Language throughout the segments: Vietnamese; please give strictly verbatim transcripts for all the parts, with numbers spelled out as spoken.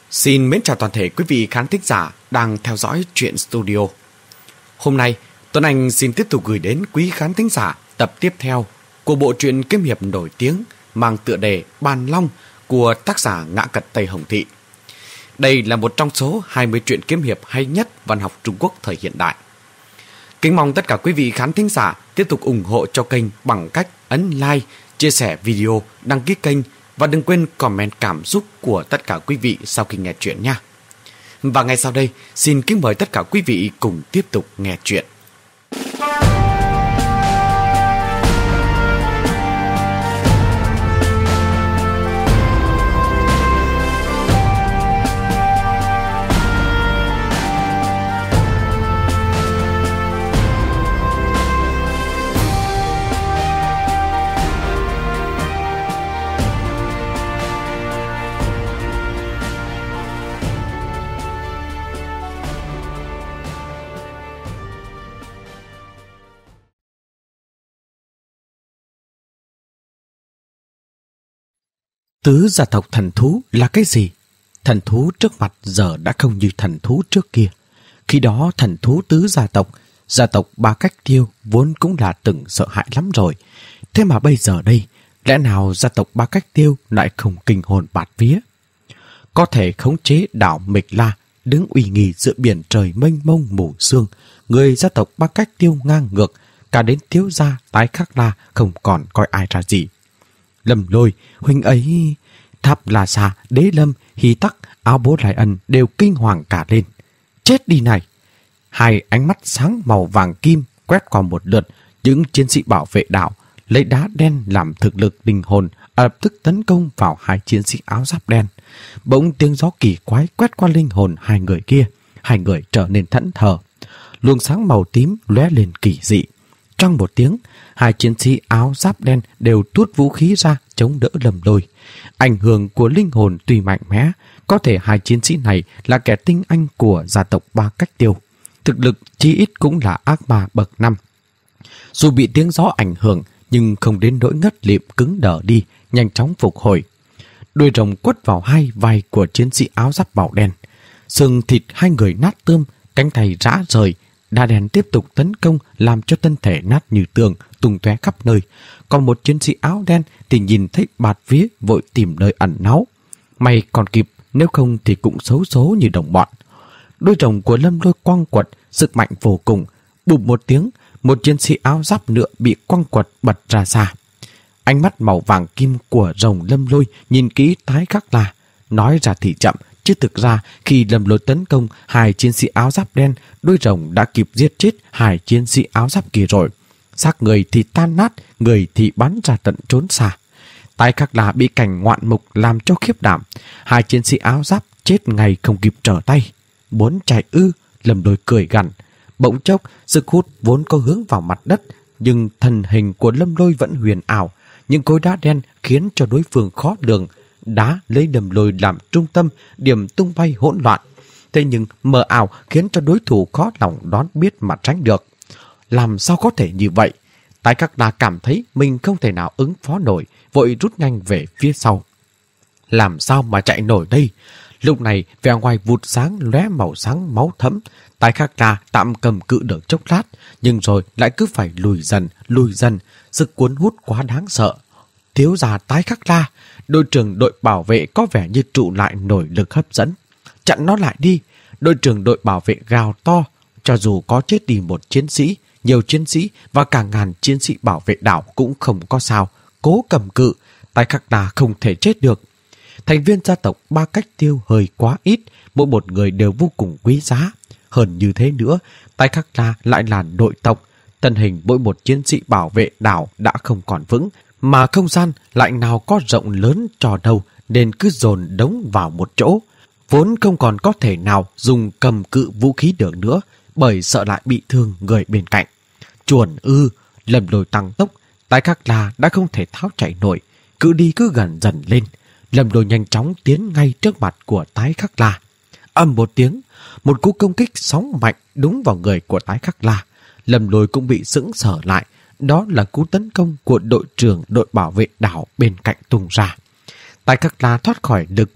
Xin mến chào toàn thể quý vị khán thính giả đang theo dõi Truyện Studio. Hôm nay, Tuấn Anh xin tiếp tục gửi đến quý khán thính giả tập tiếp theo của bộ truyện kiếm hiệp nổi tiếng mang tựa đề Bàn Long của tác giả Ngã Cật Tây Hồng Thị. Đây là một trong số hai mươi truyện kiếm hiệp hay nhất văn học Trung Quốc thời hiện đại. Kính mong tất cả quý vị khán thính giả tiếp tục ủng hộ cho kênh bằng cách ấn like, chia sẻ video, đăng ký kênh và đừng quên comment cảm xúc của tất cả quý vị sau khi nghe chuyện nha. Và ngay sau đây, xin kính mời tất cả quý vị cùng tiếp tục nghe chuyện. Tứ gia tộc thần thú là cái gì? Thần thú trước mặt giờ đã không như thần thú trước kia. Khi đó thần thú tứ gia tộc, gia tộc Ba Cách Tiêu vốn cũng là từng sợ hãi lắm rồi. Thế mà bây giờ đây, lẽ nào gia tộc Ba Cách Tiêu lại không kinh hồn bạt vía? Có thể khống chế đảo Mịch La, đứng uy nghi giữa biển trời mênh mông mù sương, người gia tộc Ba Cách Tiêu ngang ngược, cả đến thiếu gia Tái Khắc La không còn coi ai ra gì. Lâm Lôi, huynh ấy... Tháp La Sa, Đế Lâm, Hy Tắc, Áo Bố Lai Ân đều kinh hoàng cả lên. Chết đi này! Hai ánh mắt sáng màu vàng kim quét qua một lượt những chiến sĩ bảo vệ đảo, lấy đá đen làm thực lực linh hồn, lập tức tấn công vào hai chiến sĩ áo giáp đen. Bỗng tiếng gió kỳ quái quét qua linh hồn hai người kia, hai người trở nên thẫn thờ. Luồng sáng màu tím lóe lên kỳ dị. Trong một tiếng, hai chiến sĩ áo giáp đen đều tuốt vũ khí ra chống đỡ Lâm Lôi. Ảnh hưởng của linh hồn tuy mạnh mẽ, có thể hai chiến sĩ này là kẻ tinh anh của gia tộc Ba Cách Tiêu. Thực lực chí ít cũng là ác ma bậc năm. Dù bị tiếng gió ảnh hưởng, nhưng không đến nỗi ngất lịm cứng đờ đi, nhanh chóng phục hồi. Đuôi rồng quất vào hai vai của chiến sĩ áo giáp màu đen. Xương thịt hai người nát tươm, cánh tay rã rời. Đá đen tiếp tục tấn công làm cho thân thể nát như tường, tung tóe khắp nơi. Còn một chiến sĩ áo đen thì nhìn thấy bạt vía vội tìm nơi ẩn náu. May còn kịp, nếu không thì cũng xấu số như đồng bọn. Đôi rồng của Lâm Lôi quăng quật, sức mạnh vô cùng. Bụp một tiếng, một chiến sĩ áo giáp nữa bị quăng quật bật ra xa. Ánh mắt màu vàng kim của rồng Lâm Lôi nhìn kỹ Tái Khắc La. Nói ra thì chậm, chứ thực ra khi Lâm Lôi tấn công hai chiến sĩ áo giáp đen, đôi rồng đã kịp giết chết hai chiến sĩ áo giáp kia rồi. Xác người thì tan nát, người thì bắn ra tận trốn xa. Tái Khắc La bị cảnh ngoạn mục làm cho khiếp đảm. Hai chiến sĩ áo giáp chết ngay không kịp trở tay. Muốn chạy ư? Lâm Lôi cười gằn. Bỗng chốc, sức hút vốn có hướng vào mặt đất, nhưng thân hình của Lâm Lôi vẫn huyền ảo. Những khối đá đen khiến cho đối phương khó lường. Đá lấy Lâm Lôi làm trung tâm, điểm tung bay hỗn loạn. Thế nhưng mờ ảo khiến cho đối thủ khó lòng đoán biết mà tránh được. Làm sao có thể như vậy? Tái Khắc La cảm thấy mình không thể nào ứng phó nổi, vội rút nhanh về phía sau. Làm sao mà chạy nổi đây? Lúc này vẻ ngoài vụt sáng lóe màu sáng máu thẫm. Tái Khắc La tạm cầm cự được chốc lát, nhưng rồi lại cứ phải lùi dần, lùi dần. Sức cuốn hút quá đáng sợ. Thiếu gia Tái Khắc La, đội trưởng đội bảo vệ có vẻ như trụ lại nổi lực hấp dẫn. Chặn nó lại đi. Đội trưởng đội bảo vệ gào to. Cho dù có chết đi một chiến sĩ, nhiều chiến sĩ và cả ngàn chiến sĩ bảo vệ đảo cũng không có sao. Cố cầm cự, Tái Khắc La không thể chết được. Thành viên gia tộc Ba Cách Tiêu hơi quá ít, mỗi một người đều vô cùng quý giá. Hơn như thế nữa, Tái Khắc La lại là nội tộc. Thân hình mỗi một chiến sĩ bảo vệ đảo đã không còn vững, mà không gian lại nào có rộng lớn cho đâu, nên cứ dồn đống vào một chỗ. Vốn không còn có thể nào dùng cầm cự vũ khí được nữa, bởi sợ lại bị thương người bên cạnh. Chuồn ư, Lâm Lôi tăng tốc, Tái Khắc La đã không thể tháo chạy nổi, cứ đi cứ gần dần lên. Lâm Lôi nhanh chóng tiến ngay trước mặt của Tái Khắc La. Ầm một tiếng, một cú công kích sóng mạnh đúng vào người của Tái Khắc La. Lâm Lôi cũng bị sững sờ lại. Đó là cú tấn công của đội trưởng đội bảo vệ đảo bên cạnh tung ra. Tái Khắc La thoát khỏi lực hút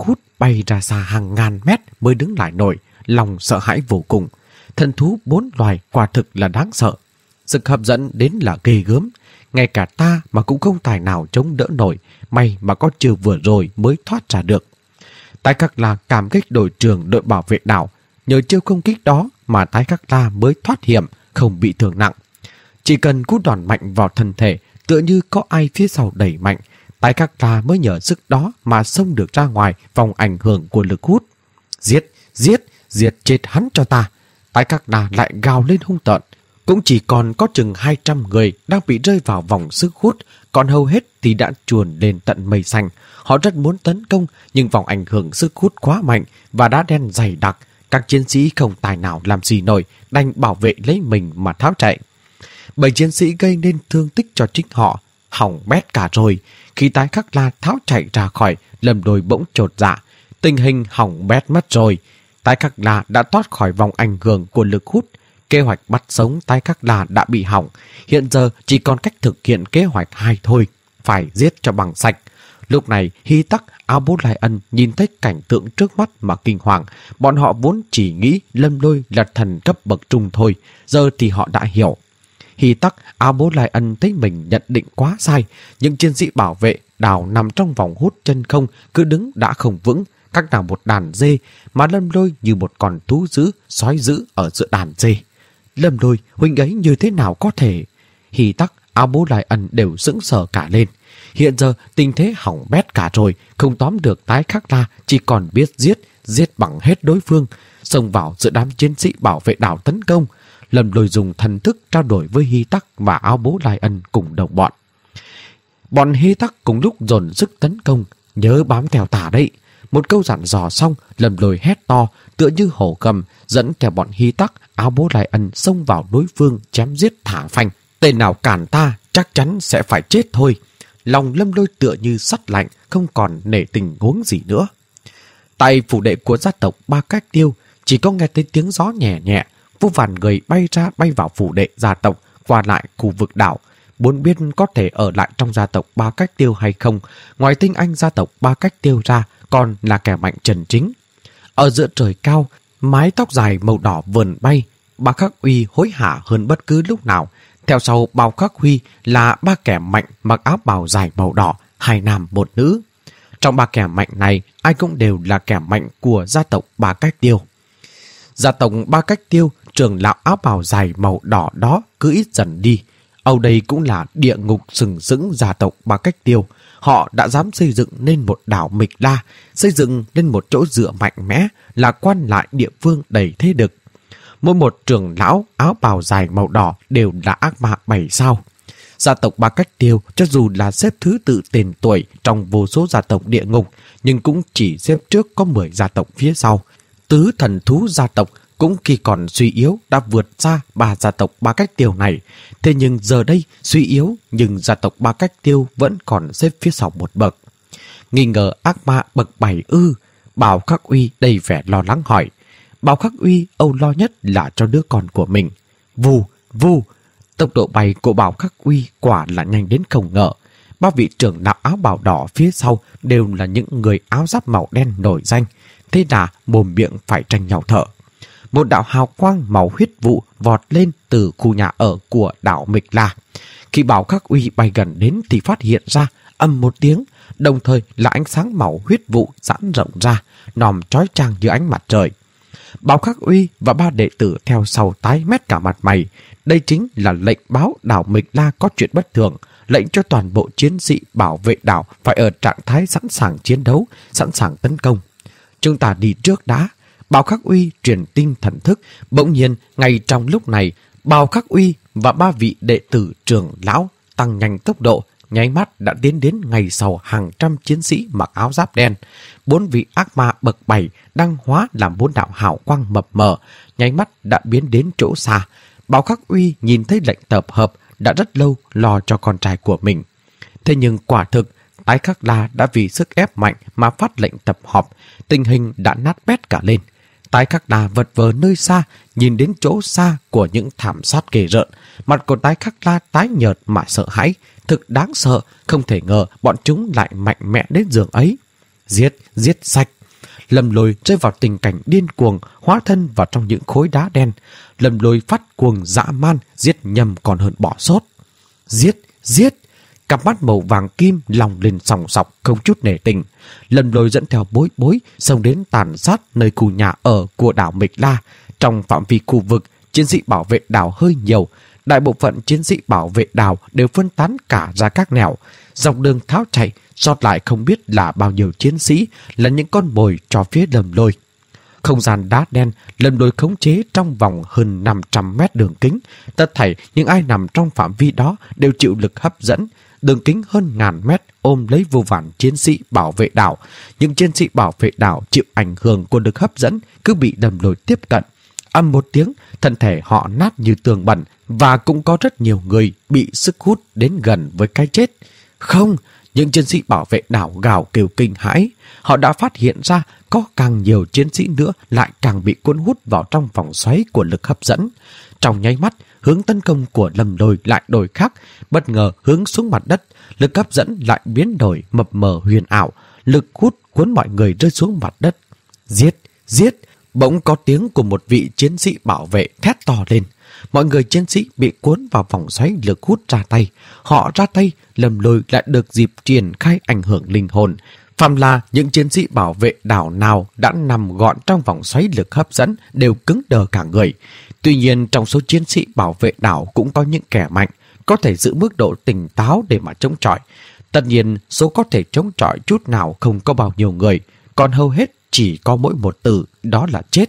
bay ra xa hàng ngàn mét mới đứng lại nổi, lòng sợ hãi vô cùng. Thần thú bốn loài quả thực là đáng sợ. Sức hấp dẫn đến là ghê gớm. Ngay cả ta mà cũng không tài nào chống đỡ nổi, may mà có chiều vừa rồi mới thoát ra được. Tái Khắc La cảm kích đội trưởng đội bảo vệ đảo. Nhờ chiêu công kích đó mà Tái Khắc La mới thoát hiểm, không bị thương nặng. Chỉ cần cú đòn mạnh vào thân thể, tựa như có ai phía sau đẩy mạnh, Tái Khắc La mới nhờ sức đó mà xông được ra ngoài vòng ảnh hưởng của lực hút. Giết, giết, giết chết hắn cho ta. Tái Khắc La lại gào lên hung tợn. Cũng chỉ còn có chừng hai trăm người đang bị rơi vào vòng sức hút, còn hầu hết thì đã chuồn lên tận mây xanh. Họ rất muốn tấn công, nhưng vòng ảnh hưởng sức hút quá mạnh và đá đen dày đặc. Các chiến sĩ không tài nào làm gì nổi, đành bảo vệ lấy mình mà tháo chạy. Bảy chiến sĩ gây nên thương tích cho chính họ, hỏng bét cả rồi. Khi Tái Khắc La tháo chạy ra khỏi, Lâm Lôi bỗng chột dạ. Tình hình hỏng bét mất rồi. Tái Khắc La đã thoát khỏi vòng ảnh hưởng của lực hút. Kế hoạch bắt sống Tái Khắc La đã bị hỏng. Hiện giờ chỉ còn cách thực hiện kế hoạch hai thôi, phải giết cho bằng sạch. Lúc này Hy Tắc, Áo Bố Lai Ân nhìn thấy cảnh tượng trước mắt mà kinh hoàng. Bọn họ vốn chỉ nghĩ Lâm Lôi là thần cấp bậc trung thôi, giờ thì họ đã hiểu. Hy Tắc, Áo Bố Lai Ân thấy mình nhận định quá sai. Những chiến sĩ bảo vệ đảo nằm trong vòng hút chân không cứ đứng đã không vững, các nào một đàn dê, mà Lâm Lôi như một con thú dữ, sói dữ ở giữa đàn dê. Lâm Lôi, huynh ấy như thế nào có thể? Hy Tắc, Áo Bố Lai Ân đều sững sờ cả lên. Hiện giờ tình thế hỏng bét cả rồi, không tóm được Tái Khắc La, chỉ còn biết giết, giết bằng hết đối phương, xông vào giữa đám chiến sĩ bảo vệ đảo tấn công. Lâm Lôi dùng thần thức trao đổi với Hy Tắc và Áo Bố Lai Ân cùng đồng bọn. Bọn Hy Tắc cùng lúc dồn sức tấn công, nhớ bám theo tà đấy. Một câu dặn dò xong, Lâm Lôi hét to, tựa như hổ gầm, dẫn theo bọn Hy Tắc, Áo Bố Lai Ân xông vào đối phương, chém giết thả phanh. Tên nào cản ta chắc chắn sẽ phải chết thôi. Lòng Lâm Lôi tựa như sắt lạnh, không còn nể tình huống gì nữa. Tại phủ đệ của gia tộc Ba Cách Tiêu, chỉ có nghe thấy tiếng gió nhẹ nhẹ, vô vàn người bay ra bay vào phủ đệ gia tộc, qua lại khu vực đảo. Muốn biết có thể ở lại trong gia tộc Ba Cách Tiêu hay không, ngoài tinh anh gia tộc Ba Cách Tiêu ra, còn là kẻ mạnh trần chính. Ở giữa trời cao, mái tóc dài màu đỏ vườn bay, Ba Khắc Uy hối hả hơn bất cứ lúc nào. Theo sau Bao Khắc Huy là ba kẻ mạnh mặc áo bào dài màu đỏ, hai nam một nữ. Trong ba kẻ mạnh này, ai cũng đều là kẻ mạnh của gia tộc Ba Cách Tiêu. Gia tộc Ba Cách Tiêu, trưởng lão áo bào dài màu đỏ đó cứ ít dần đi. Âu đây cũng là địa ngục sừng sững gia tộc Ba Cách Tiêu. Họ đã dám xây dựng nên một đảo Mịch La, xây dựng lên một chỗ dựa mạnh mẽ, là quan lại địa phương đầy thế lực. Mỗi một trưởng lão áo bào dài màu đỏ đều là ác ma bảy sao. Gia tộc Ba Cách Tiêu cho dù là xếp thứ tự tên tuổi trong vô số gia tộc địa ngục, nhưng cũng chỉ xếp trước có mười gia tộc phía sau. Tứ thần thú gia tộc cũng khi còn suy yếu đã vượt xa ba gia tộc Ba Cách Tiêu này. Thế nhưng giờ đây suy yếu, nhưng gia tộc Ba Cách Tiêu vẫn còn xếp phía sau một bậc. Nghi ngờ ác ma bậc bảy ư? Bảo Khắc Uy đầy vẻ lo lắng hỏi. Bảo Khắc Uy âu lo nhất là cho đứa con của mình. Vù, vù, tốc độ bay của Bảo Khắc Uy quả là nhanh đến không ngờ. Ba vị trưởng lão áo bào đỏ phía sau đều là những người áo giáp màu đen nổi danh, thế là mồm miệng phải tranh nhau thở. Một đạo hào quang màu huyết vụ vọt lên từ khu nhà ở của đảo Mịch La. Khi Bảo Khắc Uy bay gần đến thì phát hiện ra ầm một tiếng, đồng thời là ánh sáng màu huyết vụ giãn rộng ra, nòm chói chang như ánh mặt trời. Bảo Khắc Uy và ba đệ tử theo sau tái mét cả mặt mày. Đây chính là lệnh báo đảo Mịch La có chuyện bất thường, lệnh cho toàn bộ chiến sĩ bảo vệ đảo phải ở trạng thái sẵn sàng chiến đấu, sẵn sàng tấn công. Chúng ta đi trước đã. Bảo Khắc Uy truyền tin thần thức. Bỗng nhiên, ngay trong lúc này, Bảo Khắc Uy và ba vị đệ tử trưởng lão tăng nhanh tốc độ, nháy mắt đã tiến đến ngay sau hàng trăm chiến sĩ mặc áo giáp đen. Bốn vị ác ma bậc bảy đang hóa làm bốn đạo hào quang mập mờ, nháy mắt đã biến đến chỗ xa. Bảo Khắc Uy nhìn thấy lệnh tập hợp, đã rất lâu lo cho con trai của mình. Thế nhưng quả thực, Tái Khắc La đã vì sức ép mạnh mà phát lệnh tập họp, tình hình đã nát bét cả lên. Tái Khắc La vật vờ nơi xa, nhìn đến chỗ xa của những thảm sát ghê rợn. Mặt của Tái Khắc La tái nhợt mà sợ hãi, thực đáng sợ, không thể ngờ bọn chúng lại mạnh mẽ đến giường ấy. Giết, giết sạch. Lâm Lôi rơi vào tình cảnh điên cuồng, hóa thân vào trong những khối đá đen. Lâm Lôi phát cuồng dã man, giết nhầm còn hơn bỏ sốt. Giết, giết! Cặp mắt màu vàng kim lòng lên sòng sọc không chút nể tình. Lâm Lôi dẫn theo Bối Bối xông đến tàn sát nơi khu nhà ở của đảo Mịch La. Trong phạm vi khu vực, chiến sĩ bảo vệ đảo hơi nhiều. Đại bộ phận chiến sĩ bảo vệ đảo đều phân tán cả ra các nẻo. Dọc đường tháo chạy, sót lại không biết là bao nhiêu chiến sĩ là những con mồi cho phía Lâm Lôi. Không gian đá đen, Lâm Lôi khống chế trong vòng hơn năm trăm mét đường kính. Tất thảy những ai nằm trong phạm vi đó đều chịu lực hấp dẫn. Đường kính hơn ngàn mét ôm lấy vô vàn chiến sĩ bảo vệ đảo. Những chiến sĩ bảo vệ đảo chịu ảnh hưởng của lực hấp dẫn cứ bị Lâm Lôi tiếp cận. Âm một tiếng, thân thể họ nát như tường bẩn, và cũng có rất nhiều người bị sức hút đến gần với cái chết. Không, những chiến sĩ bảo vệ đảo gào kêu kinh hãi. Họ đã phát hiện ra có càng nhiều chiến sĩ nữa lại càng bị cuốn hút vào trong vòng xoáy của lực hấp dẫn. Trong nháy mắt, hướng tấn công của Lâm Lôi lại đổi khác, bất ngờ hướng xuống mặt đất. Lực hấp dẫn lại biến đổi mập mờ huyền ảo, lực hút cuốn mọi người rơi xuống mặt đất. Giết, giết! Bỗng có tiếng của một vị chiến sĩ bảo vệ thét to lên. Mọi người chiến sĩ bị cuốn vào vòng xoáy lực hút ra tay. Họ ra tay, Lâm Lôi lại được dịp triển khai ảnh hưởng linh hồn. Phàm là những chiến sĩ bảo vệ đảo nào đã nằm gọn trong vòng xoáy lực hấp dẫn đều cứng đờ cả người. Tuy nhiên trong số chiến sĩ bảo vệ đảo cũng có những kẻ mạnh, có thể giữ mức độ tỉnh táo để mà chống chọi. Tất nhiên số có thể chống chọi chút nào không có bao nhiêu người, còn hầu hết chỉ có mỗi một từ, đó là chết.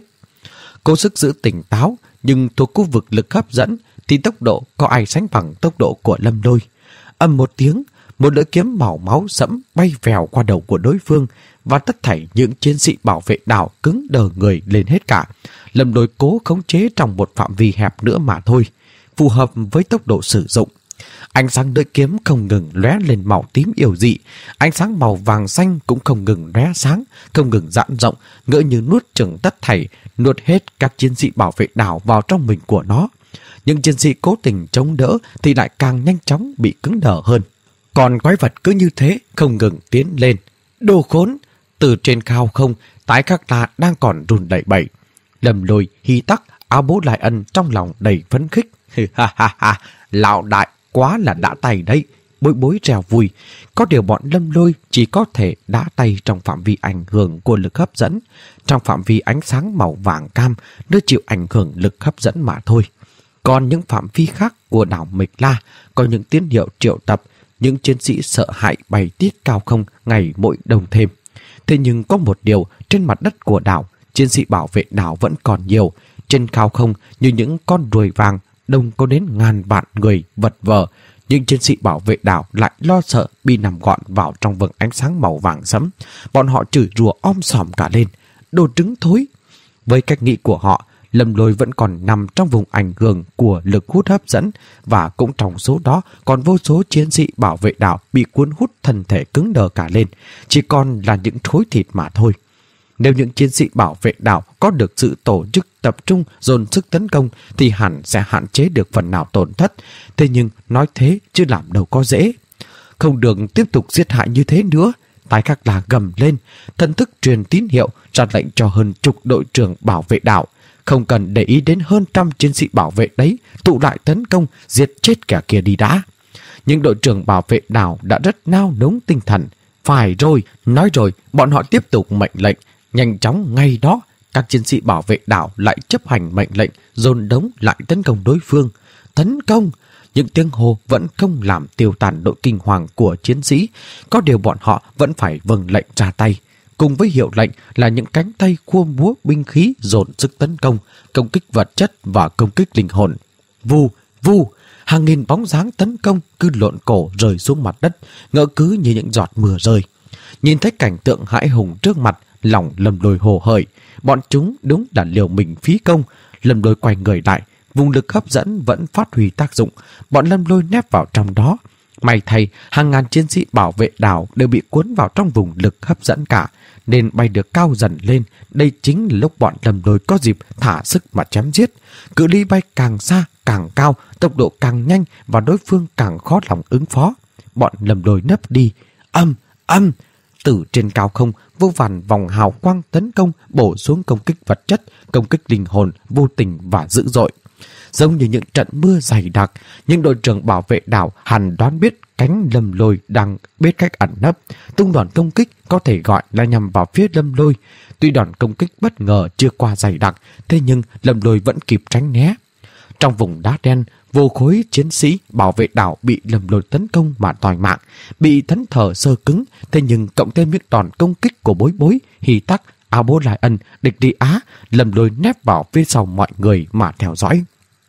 Cố sức giữ tỉnh táo, nhưng thuộc khu vực lực hấp dẫn thì tốc độ có ai sánh bằng tốc độ của Lâm Lôi. Âm một tiếng, một lưỡi kiếm màu máu sẫm bay vèo qua đầu của đối phương, và tất thảy những chiến sĩ bảo vệ đảo cứng đờ người lên hết cả. Lâm Lôi cố khống chế trong một phạm vi hẹp nữa mà thôi, phù hợp với tốc độ sử dụng. Ánh sáng lưỡi kiếm không ngừng lóe lên màu tím yêu dị, ánh sáng màu vàng xanh cũng không ngừng lóe sáng, không ngừng giãn rộng, ngỡ như nuốt chửng tất thảy, nuốt hết các chiến sĩ bảo vệ đảo vào trong mình của nó. Những chiến sĩ cố tình chống đỡ thì lại càng nhanh chóng bị cứng đờ hơn. Còn quái vật cứ như thế không ngừng tiến lên. Đồ khốn! Từ trên cao không, Tái Khắc La đang còn run đẩy bẩy. Lâm Lôi hí tắc, Áo Bố Lại Ân trong lòng đầy phấn khích. Ha ha ha, lão đại quá là đã tay đấy. Bối Bối rèo vui. Có điều bọn Lâm Lôi chỉ có thể đá tay trong phạm vi ảnh hưởng của lực hấp dẫn, trong phạm vi ánh sáng màu vàng cam nơi chịu ảnh hưởng lực hấp dẫn mà thôi. Còn những phạm vi khác của đảo Mịch La có những tín hiệu triệu tập, những chiến sĩ sợ hãi bay tiết cao không ngày mỗi đông thêm. Thế nhưng có một điều, trên mặt đất của đảo, chiến sĩ bảo vệ đảo vẫn còn nhiều. Trên cao không như những con ruồi vàng, đông có đến ngàn vạn người vật vờ. Nhưng chiến sĩ bảo vệ đảo lại lo sợ bị nằm gọn vào trong vầng ánh sáng màu vàng sẫm. Bọn họ chửi rủa om sòm cả lên. Đồ trứng thối! Với cách nghĩ của họ, Lâm Lôi vẫn còn nằm trong vùng ảnh hưởng của lực hút hấp dẫn, và cũng trong số đó còn vô số chiến sĩ bảo vệ đảo bị cuốn hút thân thể cứng đờ cả lên, chỉ còn là những thối thịt mà thôi. Nếu những chiến sĩ bảo vệ đảo có được sự tổ chức tập trung dồn sức tấn công thì hẳn sẽ hạn chế được phần nào tổn thất. Thế nhưng nói thế chứ làm đâu có dễ. Không được tiếp tục giết hại như thế nữa. Tái Khắc La gầm lên, thần thức truyền tín hiệu ra lệnh cho hơn chục đội trưởng bảo vệ đảo. Không cần để ý đến hơn trăm chiến sĩ bảo vệ đấy, tụ lại tấn công, giết chết kẻ kia đi đã. Nhưng đội trưởng bảo vệ đảo đã rất nao núng tinh thần. Phải rồi, nói rồi, bọn họ tiếp tục mệnh lệnh. Nhanh chóng ngay đó, các chiến sĩ bảo vệ đảo lại chấp hành mệnh lệnh, dồn đống lại tấn công đối phương. Tấn công! Những tiếng hô vẫn không làm tiêu tàn đội kinh hoàng của chiến sĩ. Có điều bọn họ vẫn phải vâng lệnh ra tay. Cùng với hiệu lệnh là những cánh tay khua múa binh khí dồn sức tấn công, công kích vật chất và công kích linh hồn. Vù, vù! Hàng nghìn bóng dáng tấn công cứ lộn cổ rơi xuống mặt đất, ngỡ cứ như những giọt mưa rơi. Nhìn thấy cảnh tượng hãi hùng trước mặt, lòng Lâm Lôi hồ hởi. Bọn chúng đúng là liều mình phí công. Lâm Lôi quay người lại, vùng lực hấp dẫn vẫn phát huy tác dụng. Bọn Lâm Lôi nép vào trong đó. May thay, hàng ngàn chiến sĩ bảo vệ đảo đều bị cuốn vào trong vùng lực hấp dẫn cả, nên bay được cao dần lên. Đây chính là lúc bọn Lâm Lôi có dịp thả sức mà chém giết. Cự ly bay càng xa, càng cao, tốc độ càng nhanh và đối phương càng khó lòng ứng phó. Bọn Lâm Lôi nấp đi. Âm, âm! từ trên cao không, vô vàn vòng hào quang tấn công, bổ xuống công kích vật chất, công kích linh hồn, vô tình và dữ dội. Giống như những trận mưa dày đặc, những đội trưởng bảo vệ đảo hẳn đoán biết cánh Lâm Lôi đang biết cách ẩn nấp. Tung đòn công kích có thể gọi là nhằm vào phía Lâm Lôi. Tuy đòn công kích bất ngờ chưa qua dày đặc, thế nhưng Lâm Lôi vẫn kịp tránh né. Trong vùng đá đen, vô khối chiến sĩ bảo vệ đảo bị Lâm Lôi tấn công mà tòi mạng, bị thẫn thờ sơ cứng. Thế nhưng cộng thêm những đòn công kích của Bối Bối, Hy Tắc, A Bố Lại Ân, Địch Đi Á, Lâm Lôi nép vào phía sau mọi người mà theo dõi.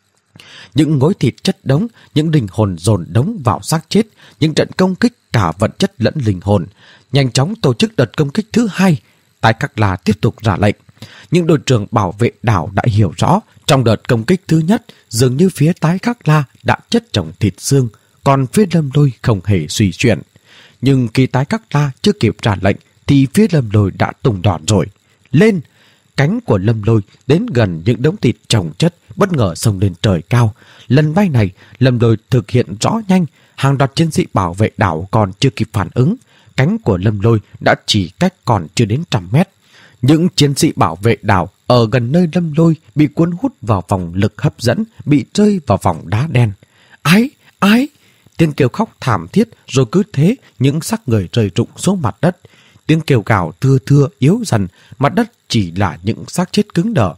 Những ngối thịt chất đống, những linh hồn dồn đống vào xác chết, những trận công kích cả vật chất lẫn linh hồn. Nhanh chóng tổ chức đợt công kích thứ hai. Tái Các La tiếp tục ra lệnh. Những đội trưởng bảo vệ đảo đã hiểu rõ, trong đợt công kích thứ nhất, dường như phía Tái Các La đã chất chồng thịt xương, còn phía Lâm Lôi không hề suy chuyển. Nhưng khi Tái Các La chưa kịp ra lệnh, thì phía Lâm Lôi đã tung đòn rồi. Lên! Cánh của Lâm Lôi đến gần những đống thịt chồng chất, bất ngờ xông lên trời cao. Lần bay này, Lâm Lôi thực hiện rõ nhanh, hàng loạt chiến sĩ bảo vệ đảo còn chưa kịp phản ứng. Cánh của Lâm Lôi đã chỉ cách còn chưa đến trăm mét. Những chiến sĩ bảo vệ đảo ở gần nơi Lâm Lôi bị cuốn hút vào vòng lực hấp dẫn, bị rơi vào vòng đá đen. Ái! Ái! Tiếng kêu khóc thảm thiết, rồi cứ thế những xác người rơi rụng xuống mặt đất. Tiếng kêu gào thưa thưa yếu dần, mặt đất chỉ là những xác chết cứng đờ.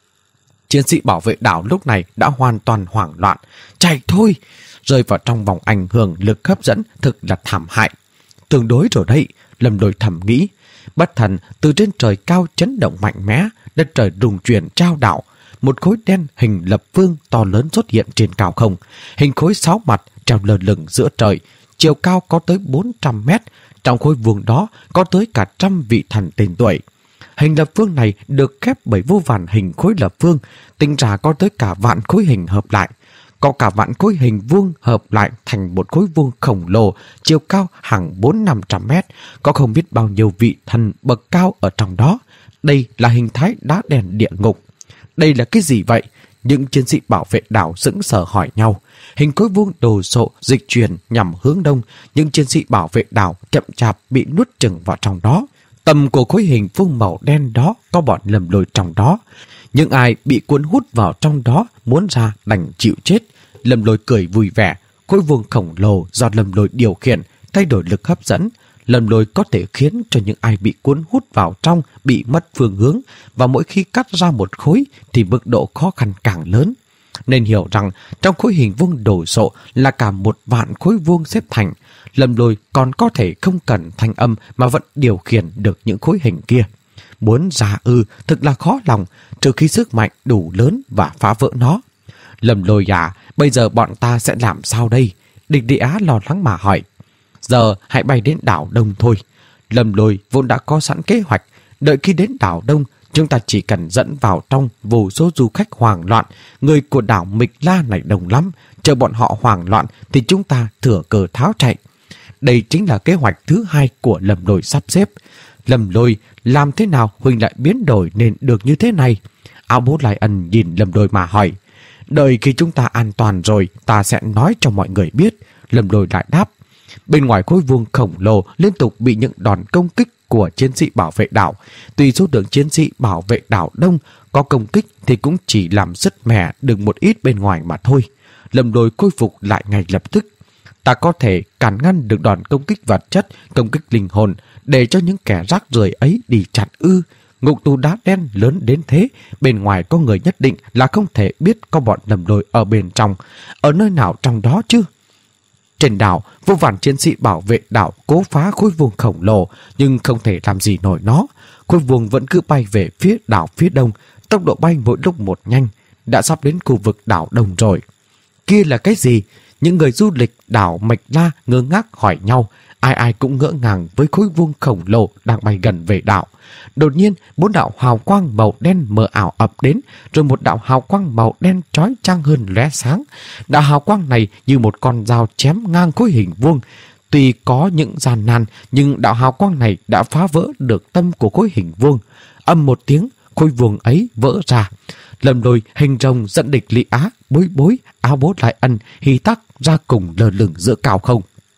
Chiến sĩ bảo vệ đảo lúc này đã hoàn toàn hoảng loạn. Chạy thôi! Rơi vào trong vòng ảnh hưởng lực hấp dẫn thực là thảm hại. Tương đối rồi đấy, Lâm Lôi thầm nghĩ. Bất thần từ trên trời cao chấn động mạnh mẽ, đất trời rung chuyển trao đảo. Một khối đen hình lập phương to lớn xuất hiện trên cao không. Hình khối sáu mặt treo lơ lửng giữa trời, chiều cao có tới bốn trăm mét. Trong khối vuông đó có tới cả trăm vị thần tên tuổi. Hình lập phương này được khép bởi vô vàn hình khối lập phương, tính ra có tới cả vạn khối hình hợp lại. Có cả vạn khối hình vuông hợp lại thành một khối vuông khổng lồ, chiều cao hàng bốn năm trăm mét. Có không biết bao nhiêu vị thần bậc cao ở trong đó. Đây là hình thái đá đen địa ngục. Đây là cái gì vậy? Những chiến sĩ bảo vệ đảo sững sờ hỏi nhau. Hình khối vuông đồ sộ dịch chuyển nhằm hướng đông. Những chiến sĩ bảo vệ đảo chậm chạp bị nuốt chửng vào trong đó. Tầm của khối hình vuông màu đen đó có bọn Lâm Lôi trong đó. Nhưng ai bị cuốn hút vào trong đó muốn ra đành chịu chết. Lâm Lôi cười vui vẻ. Khối vuông khổng lồ do Lâm Lôi điều khiển thay đổi lực hấp dẫn. Lâm Lôi có thể khiến cho những ai bị cuốn hút vào trong bị mất phương hướng, và mỗi khi cắt ra một khối thì mức độ khó khăn càng lớn. Nên hiểu rằng trong khối hình vuông đồ sộ là cả một vạn khối vuông xếp thành. Lâm Lôi còn có thể không cần thanh âm mà vẫn điều khiển được những khối hình kia. Muốn ra ư thực là khó lòng, trừ khi sức mạnh đủ lớn và phá vỡ nó. Lâm Lôi à, bây giờ bọn ta sẽ làm sao đây? Địch Đi Á lo lắng mà hỏi. Giờ hãy bay đến đảo Đông thôi. Lâm Lôi vốn đã có sẵn kế hoạch. Đợi khi đến đảo Đông, chúng ta chỉ cần dẫn vào trong vô số du khách hoảng loạn. Người của đảo Mịch La này đông lắm. Chờ bọn họ hoảng loạn thì chúng ta thừa cơ tháo chạy. Đây chính là kế hoạch thứ hai của Lâm Lôi sắp xếp. Lâm Lôi, làm thế nào Huỳnh lại biến đổi nên được như thế này? Áo Bố Lại Ân nhìn Lâm Lôi mà hỏi. Đợi khi chúng ta an toàn rồi, ta sẽ nói cho mọi người biết. Lâm Lôi lại đáp. Bên ngoài khối vuông khổng lồ liên tục bị những đòn công kích của chiến sĩ bảo vệ đảo. Tuy số lượng chiến sĩ bảo vệ đảo đông, có công kích thì cũng chỉ làm sứt mẻ được một ít bên ngoài mà thôi. Lâm Lôi khôi phục lại ngay lập tức. Ta có thể cản ngăn được đòn công kích vật chất, công kích linh hồn, để cho những kẻ rác rưởi ấy đi chặt ư? Ngục tù đá đen lớn đến thế, bên ngoài có người nhất định là không thể biết có bọn Lâm Lôi ở bên trong. Ở nơi nào trong đó chứ? Trên đảo, vô vàn chiến sĩ bảo vệ đảo cố phá khối vuông khổng lồ, nhưng không thể làm gì nổi nó. Khối vuông vẫn cứ bay về phía đảo phía đông, tốc độ bay mỗi lúc một nhanh, đã sắp đến khu vực đảo Đông rồi. Kia là cái gì? Những người du lịch đảo Mịch La ngơ ngác hỏi nhau, ai ai cũng ngỡ ngàng với khối vuông khổng lồ đang bay gần về đảo. Đột nhiên, bốn đạo hào quang màu đen mờ ảo ập đến, rồi một đạo hào quang màu đen chói chang hơn lóe sáng. Đạo hào quang này như một con dao chém ngang khối hình vuông. Tuy có những gian nan, nhưng đạo hào quang này đã phá vỡ được tâm của khối hình vuông. Âm một tiếng, khối vuông ấy vỡ ra. Lâm Lôi hình rồng dẫn Địch Lý Á, Bối Bối, Áo Bố Lại Ân, Hy Tắc ra cùng lơ lửng giữa cao không.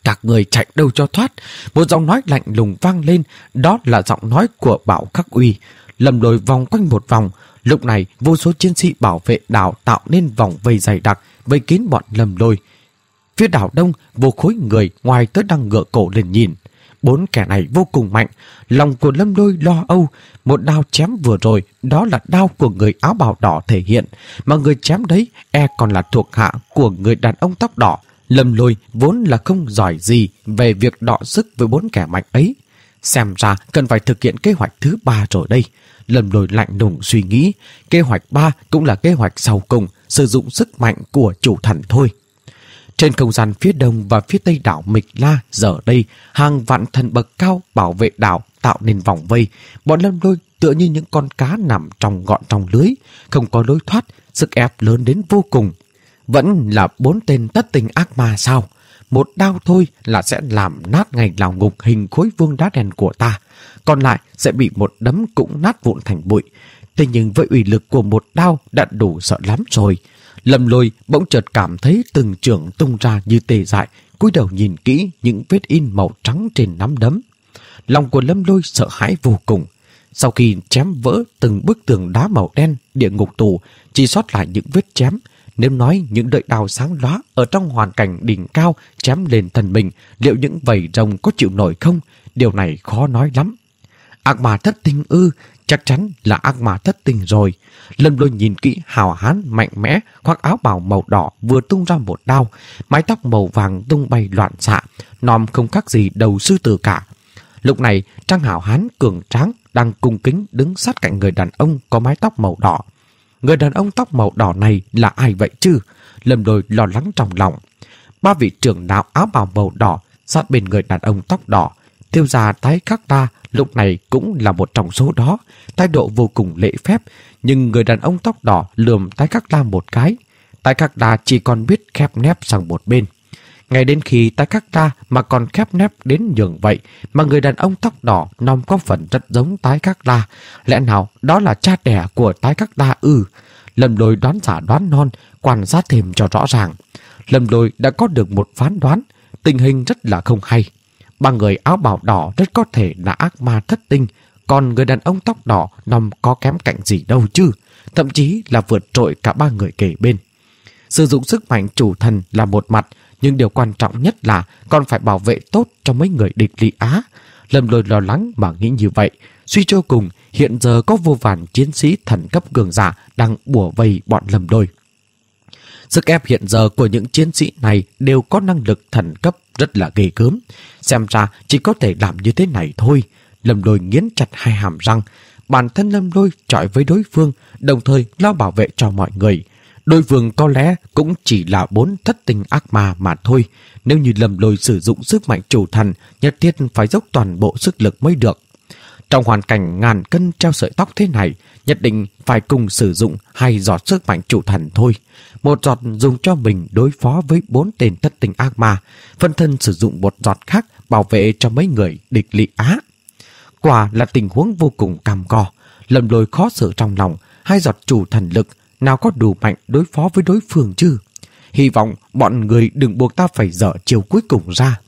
Các người chạy đâu cho thoát. Một giọng nói lạnh lùng vang lên. Đó là giọng nói của Bảo Khắc Uy. Lâm Lôi vòng quanh một vòng. Lúc này vô số chiến sĩ bảo vệ đảo tạo nên vòng vây dày đặc, vây kín bọn Lâm Lôi. Phía đảo đông, vô khối người ngoài tới đang ngửa cổ lên nhìn. Bốn kẻ này vô cùng mạnh. Lòng của Lâm Lôi lo âu. Một đao chém vừa rồi, đó là đao của người áo bào đỏ thể hiện, mà người chém đấy e còn là thuộc hạ của người đàn ông tóc đỏ. Lâm Lôi vốn là không giỏi gì về việc đọ sức với bốn kẻ mạnh ấy. Xem ra cần phải thực hiện kế hoạch thứ ba rồi đây. Lâm Lôi lạnh lùng suy nghĩ. Kế hoạch ba cũng là kế hoạch sau cùng, sử dụng sức mạnh của chủ thần thôi. Trên không gian phía đông và phía tây đảo Mịch La giờ đây, hàng vạn thần bậc cao bảo vệ đảo tạo nên vòng vây. Bọn Lâm Lôi tựa như những con cá nằm trong gọn trong lưới, không có lối thoát, sức ép lớn đến vô cùng. Vẫn là bốn tên tất tình ác ma sao? Một đao thôi là sẽ làm nát ngay lao ngục hình khối vuông đá đen của ta, còn lại sẽ bị một đấm cũng nát vụn thành bụi. Thế nhưng với uy lực của một đao đã đủ sợ lắm rồi. Lâm Lôi bỗng chợt cảm thấy từng chưởng tung ra như tê dại, cúi đầu nhìn kỹ những vết in màu trắng trên nắm đấm. Lòng của Lâm Lôi sợ hãi vô cùng. Sau khi chém vỡ từng bức tường đá màu đen địa ngục tù, chỉ sót lại những vết chém. Nếu nói những đợi đao sáng lóa ở trong hoàn cảnh đỉnh cao chém lên thân mình, liệu những vảy rồng có chịu nổi không? Điều này khó nói lắm. Ác ma thất tinh ư? Chắc chắn là ác ma thất tinh rồi. Lâm Lôi nhìn kỹ hào hán mạnh mẽ, khoác áo bào màu đỏ vừa tung ra một đao, mái tóc màu vàng tung bay loạn xạ, nòm không khác gì đầu sư tử cả. Lúc này trang hào hán cường tráng đang cung kính đứng sát cạnh người đàn ông có mái tóc màu đỏ. Người đàn ông tóc màu đỏ này là ai vậy chứ? Lâm Lôi lo lắng trong lòng. Ba vị trưởng đạo áo bào màu đỏ sát bên người đàn ông tóc đỏ. Tiêu gia Tái Khắc La lúc này cũng là một trong số đó, thái độ vô cùng lễ phép, nhưng người đàn ông tóc đỏ lườm Tái Khắc La một cái. Tái Khắc La chỉ còn biết khép nép sang một bên. Ngay đến khi Tái Khắc La mà còn khép nép đến nhường vậy, mà người đàn ông tóc đỏ nòm có phần rất giống Tái Khắc La. Lẽ nào đó là cha đẻ của Tái Khắc La ư? Lâm Lôi đoán giả đoán non, quan sát thêm cho rõ ràng. Lâm Lôi đã có được một phán đoán, tình hình rất là không hay. Ba người áo bào đỏ rất có thể là ác ma thất tinh, còn người đàn ông tóc đỏ nòm có kém cạnh gì đâu chứ, thậm chí là vượt trội cả ba người kề bên. Sử dụng sức mạnh chủ thần là một mặt, nhưng điều quan trọng nhất là còn phải bảo vệ tốt cho mấy người địch Lý Á. Lâm Lôi lo lắng mà nghĩ như vậy. Suy cho cùng, hiện giờ có vô vàn chiến sĩ thần cấp cường giả đang bủa vây bọn Lâm Lôi. Sức ép hiện giờ của những chiến sĩ này đều có năng lực thần cấp rất là ghê gớm. Xem ra chỉ có thể làm như thế này thôi. Lâm Lôi nghiến chặt hai hàm răng. Bản thân Lâm Lôi chọi với đối phương, đồng thời lo bảo vệ cho mọi người. Đối phương có lẽ cũng chỉ là bốn thất tình ác ma mà thôi. Nếu như Lâm Lôi sử dụng sức mạnh chủ thần, nhất thiết phải dốc toàn bộ sức lực mới được. Trong hoàn cảnh ngàn cân treo sợi tóc thế này, nhất định phải cùng sử dụng hai giọt sức mạnh chủ thần thôi. Một giọt dùng cho mình đối phó với bốn tên thất tình ác ma, phân thân sử dụng một giọt khác bảo vệ cho mấy người địch Lý Á. Quả là tình huống vô cùng cam go. Lâm Lôi khó xử trong lòng, hai giọt chủ thần lực nào có đủ mạnh đối phó với đối phương chứ? Hy vọng bọn người đừng buộc ta phải dở chiều cuối cùng ra.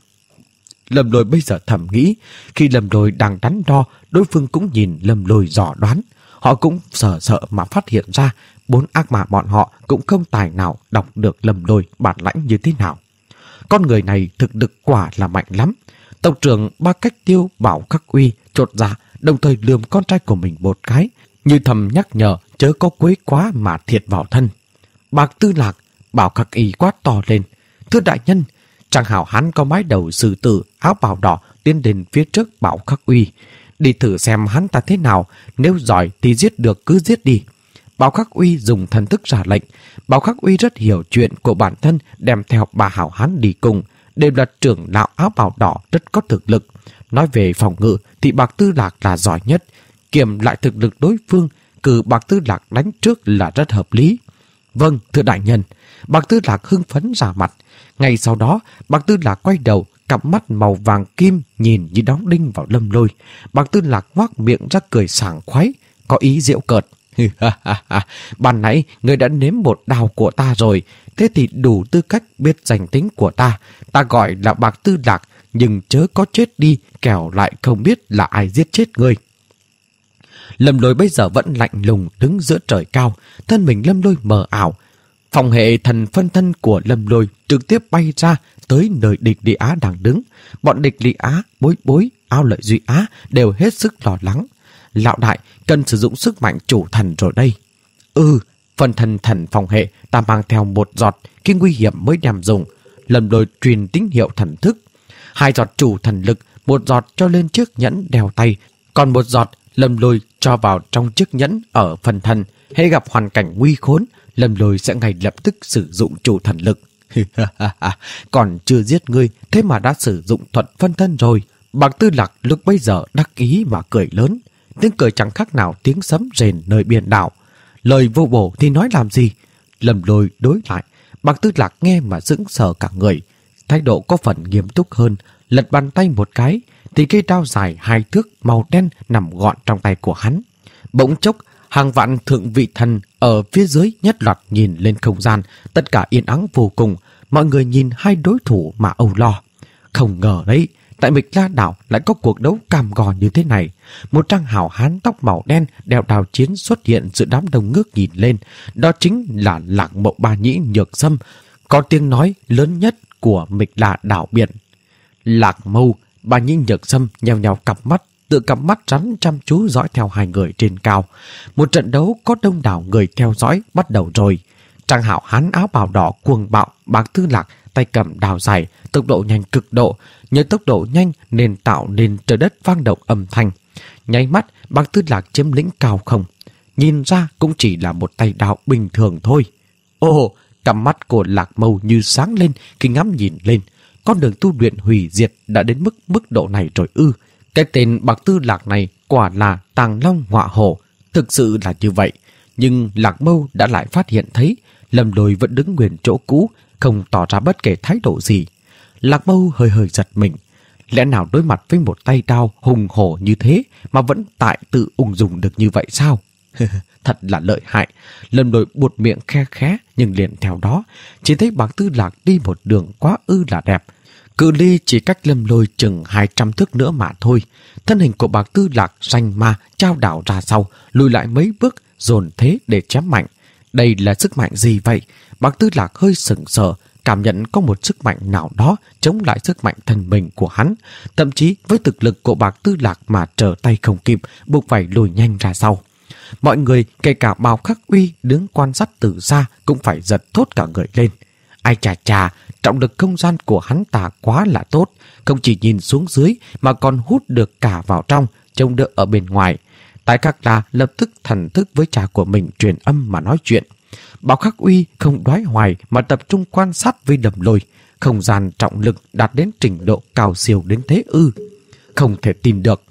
Lâm Lôi bây giờ thầm nghĩ, khi Lâm Lôi đang đắn đo, đối phương cũng nhìn Lâm Lôi dò đoán. Họ cũng sợ sợ mà phát hiện ra, bốn ác ma bọn họ cũng không tài nào đọc được Lâm Lôi bản lãnh như thế nào. Con người này thực lực quả là mạnh lắm. Tộc trưởng Ba Cách Tiêu Bảo Khắc Uy chột dạ, đồng thời lườm con trai của mình một cái, như thầm nhắc nhở chớ có quấy quá mà thiệt vào thân. Bạc Tư Lạc, Bảo Khắc Y quát to lên: "Thưa đại nhân!" Trang hảo hán có mái đầu sư tử áo bào đỏ tiến đến phía trước Bảo Khắc Uy. "Đi thử xem hắn ta thế nào, nếu giỏi thì giết được cứ giết đi." Bảo Khắc Uy dùng thần thức ra lệnh. Bảo Khắc Uy rất hiểu chuyện của bản thân, đem theo bà hảo hán đi cùng, đều là trưởng lão áo bào đỏ rất có thực lực. Nói về phòng ngự thì Bạc Tư Lạc là giỏi nhất, kiểm lại thực lực đối phương, cử Bạc Tư Lạc đánh trước là rất hợp lý. "Vâng, thưa đại nhân." Bạc Tư Lạc hưng phấn ra mặt. Ngay sau đó, Bạc Tư Lạc quay đầu, cặp mắt màu vàng kim nhìn như đóng đinh vào Lâm Lôi. Bạc Tư Lạc ngoác miệng ra cười sảng khoái, có ý giễu cợt: "Ban nãy người đã nếm một đao của ta rồi, thế thì đủ tư cách biết danh tính của ta. Ta gọi là Bạc Tư Lạc, nhưng chớ có chết đi, kẻo lại không biết là ai giết chết ngươi. Lâm Lôi bây giờ vẫn lạnh lùng đứng giữa trời cao, thân mình Lâm Lôi mờ ảo. Phòng hệ thần phân thân của Lâm Lôi trực tiếp bay ra tới nơi địch Lý Á đang đứng. Bọn địch Lý Á, Bối Bối, Ao Lợi Duy Á đều hết sức lo lắng. Lão đại cần sử dụng sức mạnh chủ thần rồi đây. Ừ, phân thân thần phòng hệ ta mang theo một giọt, khi nguy hiểm mới đem dùng. Lâm Lôi truyền tín hiệu thần thức. Hai giọt chủ thần lực, một giọt cho lên chiếc nhẫn đeo tay, còn một giọt Lâm Lôi cho vào trong chiếc nhẫn ở phân thân. Hễ gặp hoàn cảnh nguy khốn, Lâm Lôi sẽ ngay lập tức sử dụng chủ thần lực. Còn chưa giết ngươi, thế mà đã sử dụng thuật phân thân rồi. Bạc Tư Lạc lúc bây giờ đắc ý mà cười lớn. Tiếng cười chẳng khác nào tiếng sấm rền nơi biển đảo. Lời vô bổ thì nói làm gì? Lâm Lôi đối lại. Bạc Tư Lạc nghe mà sững sờ cả người. Thái độ có phần nghiêm túc hơn. Lật bàn tay một cái thì cây đao dài hai thước màu đen nằm gọn trong tay của hắn. Bỗng chốc, hàng vạn thượng vị thần ở phía dưới nhất loạt nhìn lên không gian. Tất cả yên ắng vô cùng. Mọi người nhìn hai đối thủ mà âu lo. Không ngờ đấy, tại Mịch La Đảo lại có cuộc đấu cam go như thế này. Một trang hào hán tóc màu đen đeo đao chiến xuất hiện giữa đám đông ngước nhìn lên. Đó chính là Lạc Mậu Ba Nhĩ Nhược Sâm, có tiếng nói lớn nhất của Mịch La Đảo biển. Lạc Mâu Ba Nhĩ Nhược Sâm nheo nheo cặp mắt, tự cặp mắt rắn chăm chú dõi theo hai người trên cao. Một trận đấu có đông đảo người theo dõi bắt đầu rồi. Trang hảo hán áo bào đỏ cuồng bạo Bạc Tư Lạc tay cầm đào dài, tốc độ nhanh cực độ. Nhờ tốc độ nhanh nên tạo nên trời đất vang động âm thanh. Nháy mắt, Bạc Tư Lạc chiếm lĩnh cao không. Nhìn ra cũng chỉ là một tay đao bình thường thôi. Ồ, cặp mắt của Lạc Mâu như sáng lên khi ngắm nhìn lên. Con đường tu luyện hủy diệt đã đến mức mức độ này rồi ư? Cái tên Bạc Tư Lạc này quả là tàng long họa hổ. Thực sự là như vậy. Nhưng Lạc Mâu đã lại phát hiện thấy Lâm Lôi vẫn đứng nguyên chỗ cũ, không tỏ ra bất kể thái độ gì. Lạc Mâu hơi hơi giật mình. Lẽ nào đối mặt với một tay đao hùng hổ như thế mà vẫn tại tự ung dung được như vậy sao? Thật là lợi hại. Lâm Lôi buột miệng khe khẽ, nhưng liền theo đó chỉ thấy Bạc Tư Lạc đi một đường quá ư là đẹp. Cự ly chỉ cách Lâm Lôi chừng hai trăm thước nữa mà thôi. Thân hình của Bạc Tư Lạc ranh ma trao đảo ra sau, lùi lại mấy bước, dồn thế để chém mạnh. Đây là sức mạnh gì vậy? Bạc Tư Lạc hơi sững sờ, cảm nhận có một sức mạnh nào đó chống lại sức mạnh thần mình của hắn. Thậm chí với thực lực của Bạc Tư Lạc mà trở tay không kịp, buộc phải lùi nhanh ra sau. Mọi người, kể cả Bào Khắc Uy đứng quan sát từ xa cũng phải giật thốt cả người lên. Ai chà chà, trọng lực không gian của hắn ta quá là tốt, không chỉ nhìn xuống dưới mà còn hút được cả vào trong, trông đỡ ở bên ngoài. Tại Khắc La lập tức thần thức với cha của mình truyền âm mà nói chuyện. Bào Khắc Uy không đoái hoài mà tập trung quan sát với Lâm Lôi. Không gian trọng lực đạt đến trình độ cao siêu đến thế ư? Không thể tin được.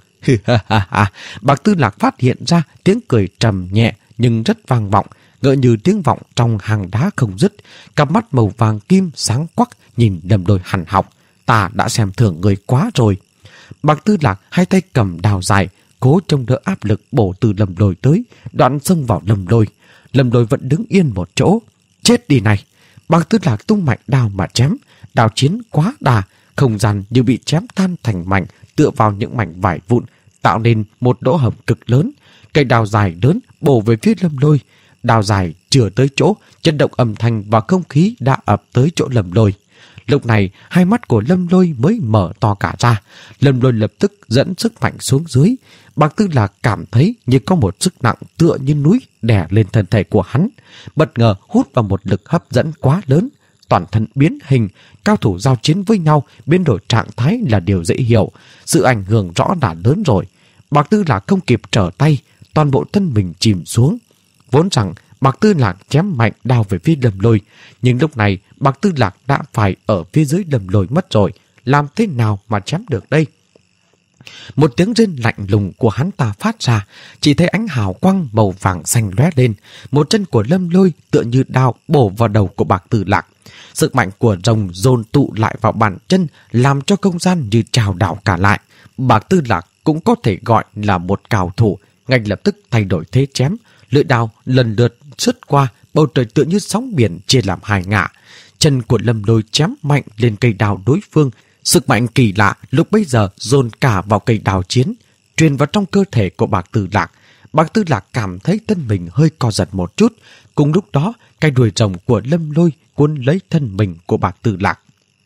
Bạc Tư Lạc phát hiện ra tiếng cười trầm nhẹ nhưng rất vang vọng, ngỡ như tiếng vọng trong hang đá không dứt. Cặp mắt màu vàng kim sáng quắc nhìn Lâm Lôi hằn học. Ta đã xem thường người quá rồi. Bạc Tư Lạc hai tay cầm đào dài, cố chống đỡ áp lực bổ từ Lâm Lôi tới, đoạn xông vào Lâm Lôi. Lâm Lôi vẫn đứng yên một chỗ. Chết đi này! Bạc Tư Lạc tung mạnh đao mà chém. Đao chiến quá đà, không gian như bị chém tan thành mảnh, tựa vào những mảnh vải vụn, tạo nên một lỗ hổng cực lớn. Cây đao dài lớn bổ về phía Lâm Lôi. Đao dài chưa tới chỗ, chấn động âm thanh và không khí đã ập tới chỗ Lâm Lôi. Lúc này, hai mắt của Lâm Lôi mới mở to cả ra. Lâm Lôi lập tức dẫn sức mạnh xuống dưới. Bạc Tư Lạc cảm thấy như có một sức nặng tựa như núi đè lên thân thể của hắn. Bất ngờ hút vào một lực hấp dẫn quá lớn. Toàn thân biến hình, cao thủ giao chiến với nhau, biến đổi trạng thái là điều dễ hiểu. Sự ảnh hưởng rõ đã lớn rồi. Bạc Tư Lạc không kịp trở tay, toàn bộ thân mình chìm xuống. Vốn rằng Bạc Tư Lạc chém mạnh đao về phía Lâm Lôi, nhưng lúc này Bạc Tư Lạc đã phải ở phía dưới Lâm Lôi mất rồi. Làm thế nào mà chém được đây? Một tiếng rên lạnh lùng của hắn ta phát ra, chỉ thấy ánh hào quang màu vàng xanh lóe lên. Một chân của Lâm Lôi tựa như đao bổ vào đầu của Bạc Tư Lạc. Sức mạnh của rồng dồn tụ lại vào bàn chân, làm cho không gian như trào đảo cả lại. Bạc Tư Lạc cũng có thể gọi là một cao thủ, ngay lập tức thay đổi thế chém. Lưỡi đao lần lượt sứt qua, bầu trời tựa như sóng biển chia làm hai ngả. Chân của Lâm Lôi chém mạnh lên cây đào đối phương. Sức mạnh kỳ lạ lúc bấy giờ dồn cả vào cây đào chiến, truyền vào trong cơ thể của Bạc Tư Lạc. Bạc Tư Lạc cảm thấy thân mình hơi co giật một chút. Cùng lúc đó, cái đuôi rồng của Lâm Lôi cuốn lấy thân mình của Bạc Tư Lạc.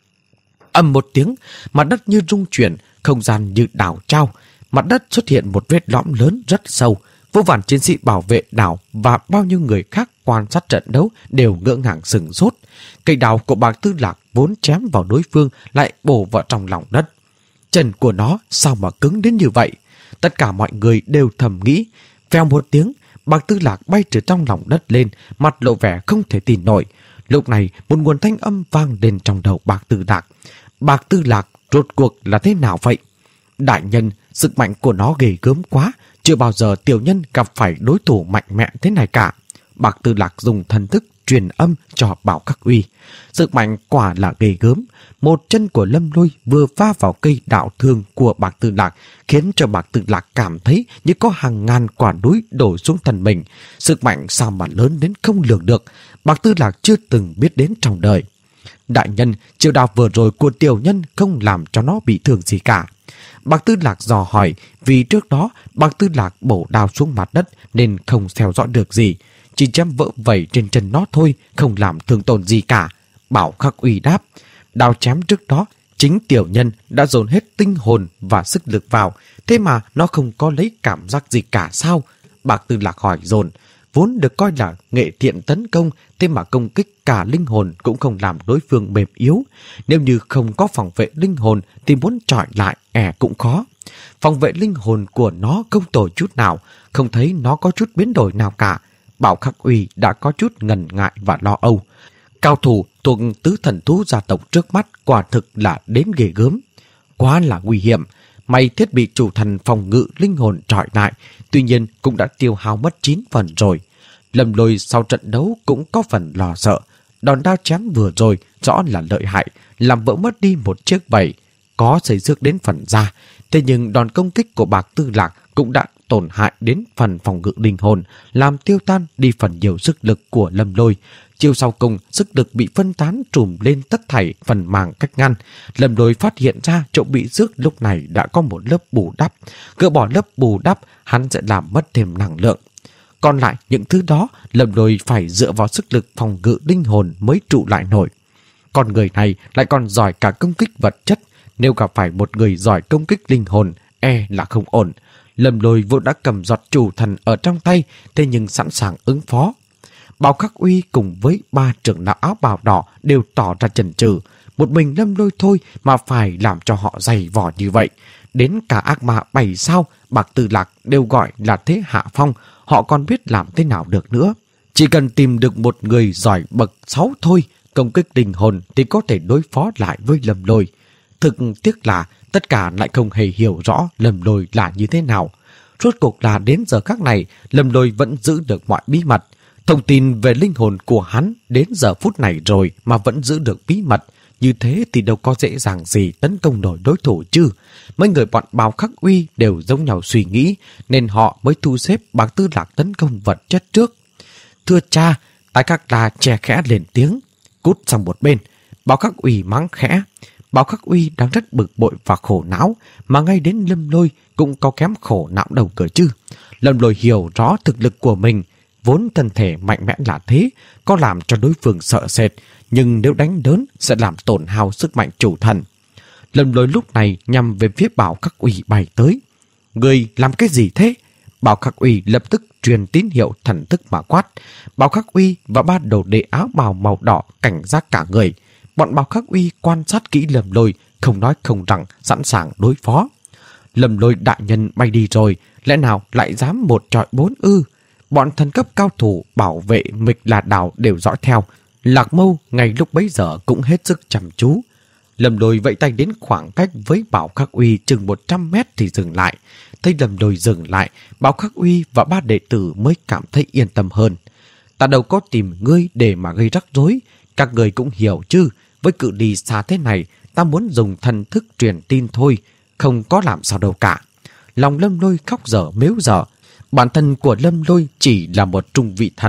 Ầm một tiếng, mặt đất như rung chuyển, không gian như đảo trao. Mặt đất xuất hiện một vết lõm lớn rất sâu. Vô vàn chiến sĩ bảo vệ đảo và bao nhiêu người khác quan sát trận đấu đều ngỡ ngàng sửng sốt. Cây đào của Bạc Tư Lạc vốn chém vào đối phương lại bổ vào trong lòng đất. Chân của nó sao mà cứng đến như vậy? Tất cả mọi người đều thầm nghĩ. Vèo một tiếng, Bạc Tư Lạc bay từ trong lòng đất lên, mặt lộ vẻ không thể tin nổi. Lúc này, một nguồn thanh âm vang lên trong đầu Bạc Tư Lạc. Bạc Tư Lạc rốt cuộc là thế nào vậy? Đại nhân, sức mạnh của nó ghê gớm quá, chưa bao giờ tiểu nhân gặp phải đối thủ mạnh mẽ thế này cả. Bạc Tư Lạc dùng thần thức truyền âm cho Bảo Khắc Uy. Sức mạnh quả là ghê gớm. Một chân của Lâm Lôi vừa va vào cây đạo thương của Bạc Tư Lạc, khiến cho Bạc Tư Lạc cảm thấy như có hàng ngàn quả núi đổ xuống thân mình. Sức mạnh sao mà lớn đến không lường được, Bạc Tư Lạc chưa từng biết đến trong đời. Đại nhân, chiêu đao vừa rồi của tiểu nhân không làm cho nó bị thương gì cả. Bạc Tư Lạc dò hỏi, vì trước đó Bạc Tư Lạc bổ đao xuống mặt đất nên không theo dõi được gì, chỉ chém vỡ vẩy trên chân nó thôi, không làm thương tổn gì cả. Bảo Khắc Uy đáp, đao chém trước đó chính tiểu nhân đã dồn hết tinh hồn và sức lực vào, thế mà nó không có lấy cảm giác gì cả sao? Bạc Tư Lạc hỏi dồn. Vốn được coi là nghệ thiện tấn công, thế mà công kích cả linh hồn cũng không làm đối phương mềm yếu. Nếu như không có phòng vệ linh hồn thì muốn chọi lại ẻ cũng khó. Phòng vệ linh hồn của nó không tồi chút nào, không thấy nó có chút biến đổi nào cả. Bảo Khắc Uy đã có chút ngần ngại và lo âu. Cao thủ thuộc tứ thần thú gia tộc trước mắt quả thực là đến ghê gớm. Quá là nguy hiểm. May thiết bị chủ thần phòng ngự linh hồn trọi lại, tuy nhiên cũng đã tiêu hao mất chín phần rồi. Lâm Lôi sau trận đấu cũng có phần lo sợ. Đòn đao chém vừa rồi rõ là lợi hại, làm vỡ mất đi một chiếc vảy, có xây xước đến phần da. Thế nhưng đòn công kích của Bạc Tư Lạc cũng đã tổn hại đến phần phòng ngự linh hồn, làm tiêu tan đi phần nhiều sức lực của Lâm Lôi. Chiều sau cùng, sức lực bị phân tán trùm lên tất thảy phần màng cách ngăn. Lâm Lôi phát hiện ra chỗ bị rước lúc này đã có một lớp bù đắp. Gỡ bỏ lớp bù đắp, hắn sẽ làm mất thêm năng lượng. Còn lại những thứ đó, Lâm Lôi phải dựa vào sức lực phòng ngự linh hồn mới trụ lại nổi. Con người này lại còn giỏi cả công kích vật chất. Nếu gặp phải một người giỏi công kích linh hồn, e là không ổn. Lâm Lôi vốn đã cầm giọt chủ thần ở trong tay, thế nhưng sẵn sàng ứng phó. Bảo Khắc Uy cùng với ba trưởng lão áo bào đỏ đều tỏ ra chần chừ. Một mình Lâm Lôi thôi mà phải làm cho họ dày vò như vậy. Đến cả ác ma bảy sao, Bạc Tư Lạc đều gọi là thế hạ phong, họ còn biết làm thế nào được nữa. Chỉ cần tìm được một người giỏi bậc sáu thôi, công kích linh hồn thì có thể đối phó lại với Lâm Lôi. Thực tiếc là tất cả lại không hề hiểu rõ Lâm Lôi là như thế nào. Rốt cuộc là đến giờ khắc này, Lâm Lôi vẫn giữ được mọi bí mật. Thông tin về linh hồn của hắn đến giờ phút này rồi mà vẫn giữ được bí mật. Như thế thì đâu có dễ dàng gì tấn công nổi đối thủ chứ. Mấy người bọn Bảo Khắc Uy đều giống nhau suy nghĩ, nên họ mới thu xếp Bạc Tư Lạc tấn công vật chất trước. Thưa cha, Tái Khắc La che khẽ lên tiếng. Cút sang một bên. Bảo Khắc Uy mắng khẽ. Bảo Khắc Uy đang rất bực bội và khổ não, mà ngay đến Lâm Lôi cũng có kém khổ não đầu cỡ chứ. Lâm Lôi hiểu rõ thực lực của mình, vốn thân thể mạnh mẽ là thế, có làm cho đối phương sợ sệt, nhưng nếu đánh đớn sẽ làm tổn hao sức mạnh chủ thần. Lâm Lôi lúc này nhằm về phía Bảo Khắc Uy bay tới. Người làm cái gì thế? Bảo Khắc Uy lập tức truyền tín hiệu thần thức mà quát. Bảo Khắc Uy và ba đồ đệ áo bào màu đỏ cảnh giác cả người. Bọn Bảo Khắc Uy quan sát kỹ Lâm Lôi, không nói không rằng, sẵn sàng đối phó. Lâm Lôi đại nhân bay đi rồi, lẽ nào lại dám một trọi bốn ư? Bọn thần cấp cao thủ bảo vệ Mịch La Đảo đều dõi theo. Lạc Mâu ngay lúc bấy giờ cũng hết sức chăm chú. Lâm Lôi vẫy tay đến khoảng cách với Bảo Khắc Uy chừng một trăm mét thì dừng lại. Thấy Lâm Lôi dừng lại, Bảo Khắc Uy và ba đệ tử mới cảm thấy yên tâm hơn. Ta đâu có tìm ngươi để mà gây rắc rối. Các người cũng hiểu chứ, với cự ly xa thế này, ta muốn dùng thần thức truyền tin thôi, không có làm sao đâu cả. Lòng Lâm Lôi khóc dở mếu dở. Bản thân của Lâm Lôi chỉ là một trung vị thần,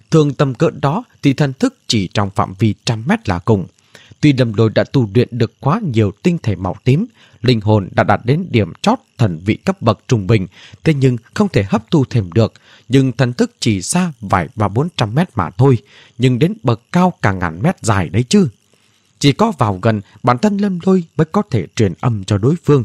Thường tầm cỡ đó thì thần thức chỉ trong phạm vi trăm mét là cùng. Tuy Lâm Lôi đã tu luyện được quá nhiều tinh thể màu tím, linh hồn đã đạt đến điểm chót thần vị cấp bậc trung bình, thế nhưng không thể hấp thu thêm được. Nhưng thần thức chỉ xa vài ba bốn trăm mét mà thôi, nhưng đến bậc cao cả ngàn mét dài đấy chứ. Chỉ có vào gần, bản thân Lâm Lôi mới có thể truyền âm cho đối phương.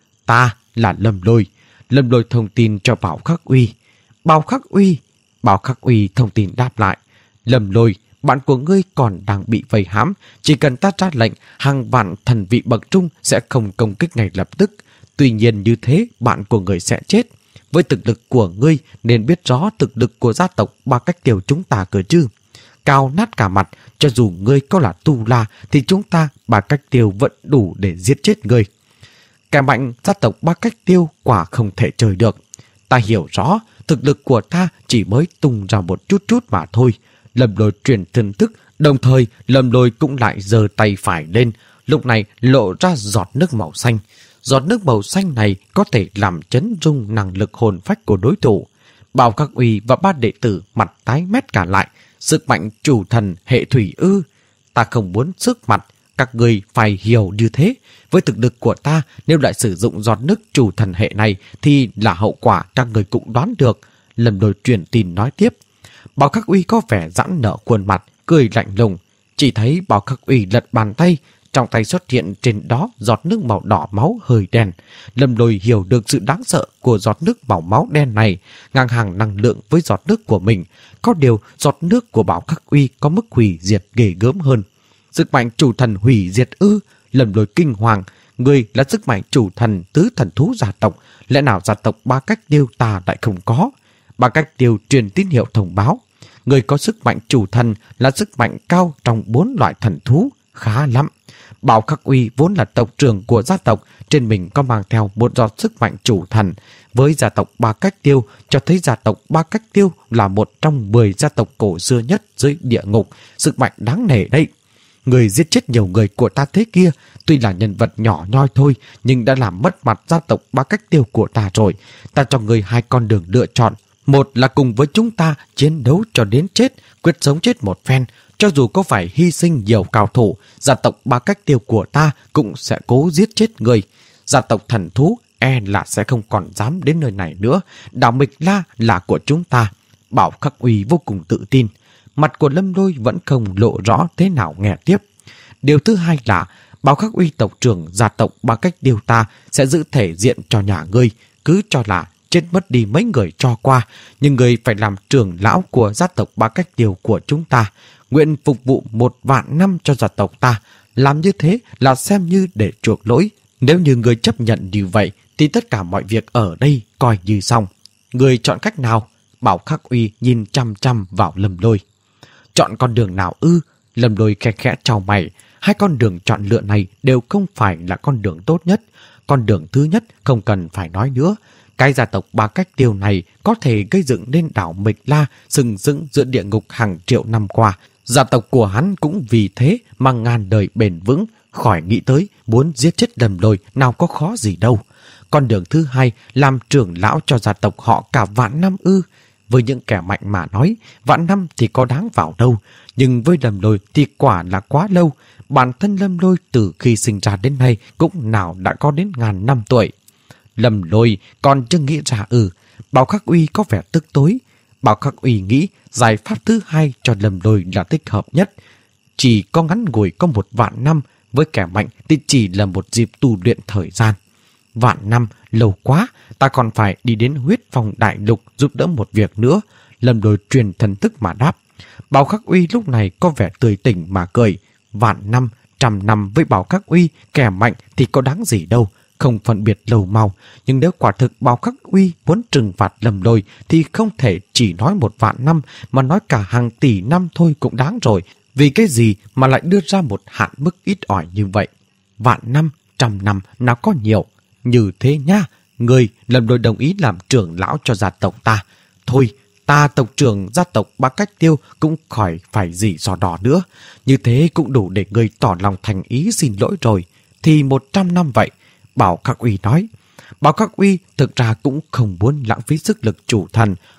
Ta là Lâm Lôi. Lâm Lôi thông tin cho Bảo Khắc Uy. Bảo Khắc Uy. Bảo Khắc Uy thông tin đáp lại. Lâm Lôi, bạn của ngươi còn đang bị vây hãm. Chỉ cần ta ra lệnh, hàng vạn thần vị bậc trung sẽ không công kích ngay lập tức. Tuy nhiên như thế, bạn của ngươi sẽ chết. Với thực lực của ngươi nên biết rõ thực lực của gia tộc Ba Cách Tiêu chúng ta cơ chứ. Cao nát cả mặt, cho dù ngươi có là tu la thì chúng ta Ba Cách Tiêu vẫn đủ để giết chết ngươi. Kẻ mạnh gia tộc Ba Cách Tiêu quả không thể chơi được. Ta hiểu rõ, thực lực của ta chỉ mới tung ra một chút chút mà thôi. Lâm Lôi truyền thần thức, đồng thời Lâm Lôi cũng lại giơ tay phải lên, lúc này lộ ra giọt nước màu xanh. Giọt nước màu xanh này có thể làm chấn rung năng lực hồn phách của đối thủ. Bảo Khắc Uy và ba đệ tử mặt tái mét cả lại. Sức mạnh chủ thần hệ thủy ư? Ta không muốn sức mặt, các người phải hiểu như thế. Với thực lực của ta, nếu lại sử dụng giọt nước chủ thần hệ này thì là hậu quả các người cũng đoán được. Lâm Lôi truyền tin nói tiếp. Bảo Khắc Uy có vẻ giãn nở khuôn mặt, cười lạnh lùng. Chỉ thấy Bảo Khắc Uy lật bàn tay, trong tay xuất hiện trên đó giọt nước màu đỏ máu hơi đen. Lâm Lôi hiểu được sự đáng sợ của giọt nước màu máu đen này, ngang hàng năng lượng với giọt nước của mình. Có điều giọt nước của Bảo Khắc Uy có mức hủy diệt ghê gớm hơn. Sức mạnh chủ thần hủy diệt ư? Lâm Lôi kinh hoàng. Người là sức mạnh chủ thần tứ thần thú gia tộc, lẽ nào gia tộc Ba Cách Tiêu ta lại không có? Ba Cách Tiêu truyền tín hiệu thông báo. Người có sức mạnh chủ thần là sức mạnh cao trong bốn loại thần thú. Khá lắm. Bảo Khắc Uy vốn là tộc trưởng của gia tộc, trên mình có mang theo một giọt sức mạnh chủ thần. Với gia tộc Ba Cách Tiêu, cho thấy gia tộc Ba Cách Tiêu là một trong mười gia tộc cổ xưa nhất dưới địa ngục, sức mạnh đáng nể đấy. Người giết chết nhiều người của ta thế kia, tuy là nhân vật nhỏ nhoi thôi, nhưng đã làm mất mặt gia tộc Ba Cách Tiêu của ta rồi. Ta cho người hai con đường lựa chọn. Một là cùng với chúng ta chiến đấu cho đến chết, quyết sống chết một phen. Cho dù có phải hy sinh nhiều cao thủ, gia tộc Ba Cách Tiêu của ta cũng sẽ cố giết chết người. Gia tộc thần thú e là sẽ không còn dám đến nơi này nữa. Đảo Mịch La là của chúng ta. Bảo Khắc Uy vô cùng tự tin. Mặt của Lâm Lôi vẫn không lộ rõ thế nào nghe tiếp. Điều thứ hai là Bảo Khắc Uy tộc trưởng gia tộc Ba Cách Tiêu ta sẽ giữ thể diện cho nhà ngươi. Cứ cho là chết mất đi mấy người cho qua, nhưng người phải làm trưởng lão của gia tộc Ba Cách Tiêu của chúng ta. Nguyện phục vụ một vạn năm cho gia tộc ta. Làm như thế là xem như để chuộc lỗi. Nếu như người chấp nhận như vậy thì tất cả mọi việc ở đây coi như xong. Người chọn cách nào? Bảo Khắc Uy nhìn chăm chăm vào Lâm Lôi. Chọn con đường nào ư? Lâm Lôi khẽ khẽ chau mày. Hai con đường chọn lựa này đều không phải là con đường tốt nhất. Con đường thứ nhất không cần phải nói nữa. Cái gia tộc Ba Cách Tiêu này có thể gây dựng nên đảo Mịch La sừng sững giữa địa ngục hàng triệu năm qua. Gia tộc của hắn cũng vì thế mà ngàn đời bền vững. Khỏi nghĩ tới muốn giết chết Lâm Lôi nào có khó gì đâu. Con đường thứ hai, làm trưởng lão cho gia tộc họ cả vạn năm ư? Với những kẻ mạnh mà nói, vạn năm thì có đáng vào đâu. Nhưng với Lâm Lôi thì quả là quá lâu. Bản thân Lâm Lôi từ khi sinh ra đến nay cũng nào đã có đến ngàn năm tuổi. Lâm Lôi còn chưa nghĩ ra ư? Bảo Khắc Uy có vẻ tức tối. Bảo Khắc Uy nghĩ giải pháp thứ hai cho Lâm Lôi là thích hợp nhất. Chỉ có ngắn ngủi có một vạn năm, với kẻ mạnh thì chỉ là một dịp tu luyện thời gian. Vạn năm, lâu quá, ta còn phải đi đến huyết phòng đại lục giúp đỡ một việc nữa. Lâm Lôi truyền thần thức mà đáp. Bảo Khắc Uy lúc này có vẻ tươi tỉnh mà cười. Vạn năm, trăm năm với Bảo Khắc Uy, kẻ mạnh thì có đáng gì đâu. Không phân biệt lâu mau, nhưng nếu quả thực Bảo Khắc Uy muốn trừng phạt Lâm Lôi thì không thể chỉ nói một vạn năm mà nói cả hàng tỷ năm thôi cũng đáng rồi. Vì cái gì mà lại đưa ra một hạn mức ít ỏi như vậy? Vạn năm, trăm năm nào có nhiều. Như thế nha, người Lâm Lôi đồng ý làm trưởng lão cho gia tộc ta. Thôi, ta tộc trưởng gia tộc Ba Cách Tiêu cũng khỏi phải gì dò đỏ nữa. Như thế cũng đủ để người tỏ lòng thành ý xin lỗi rồi. Thì một trăm năm vậy. Bảo Khắc Uy nói. Bảo Khắc Uy thực ra cũng không muốn lãng phí sức lực chủ thần,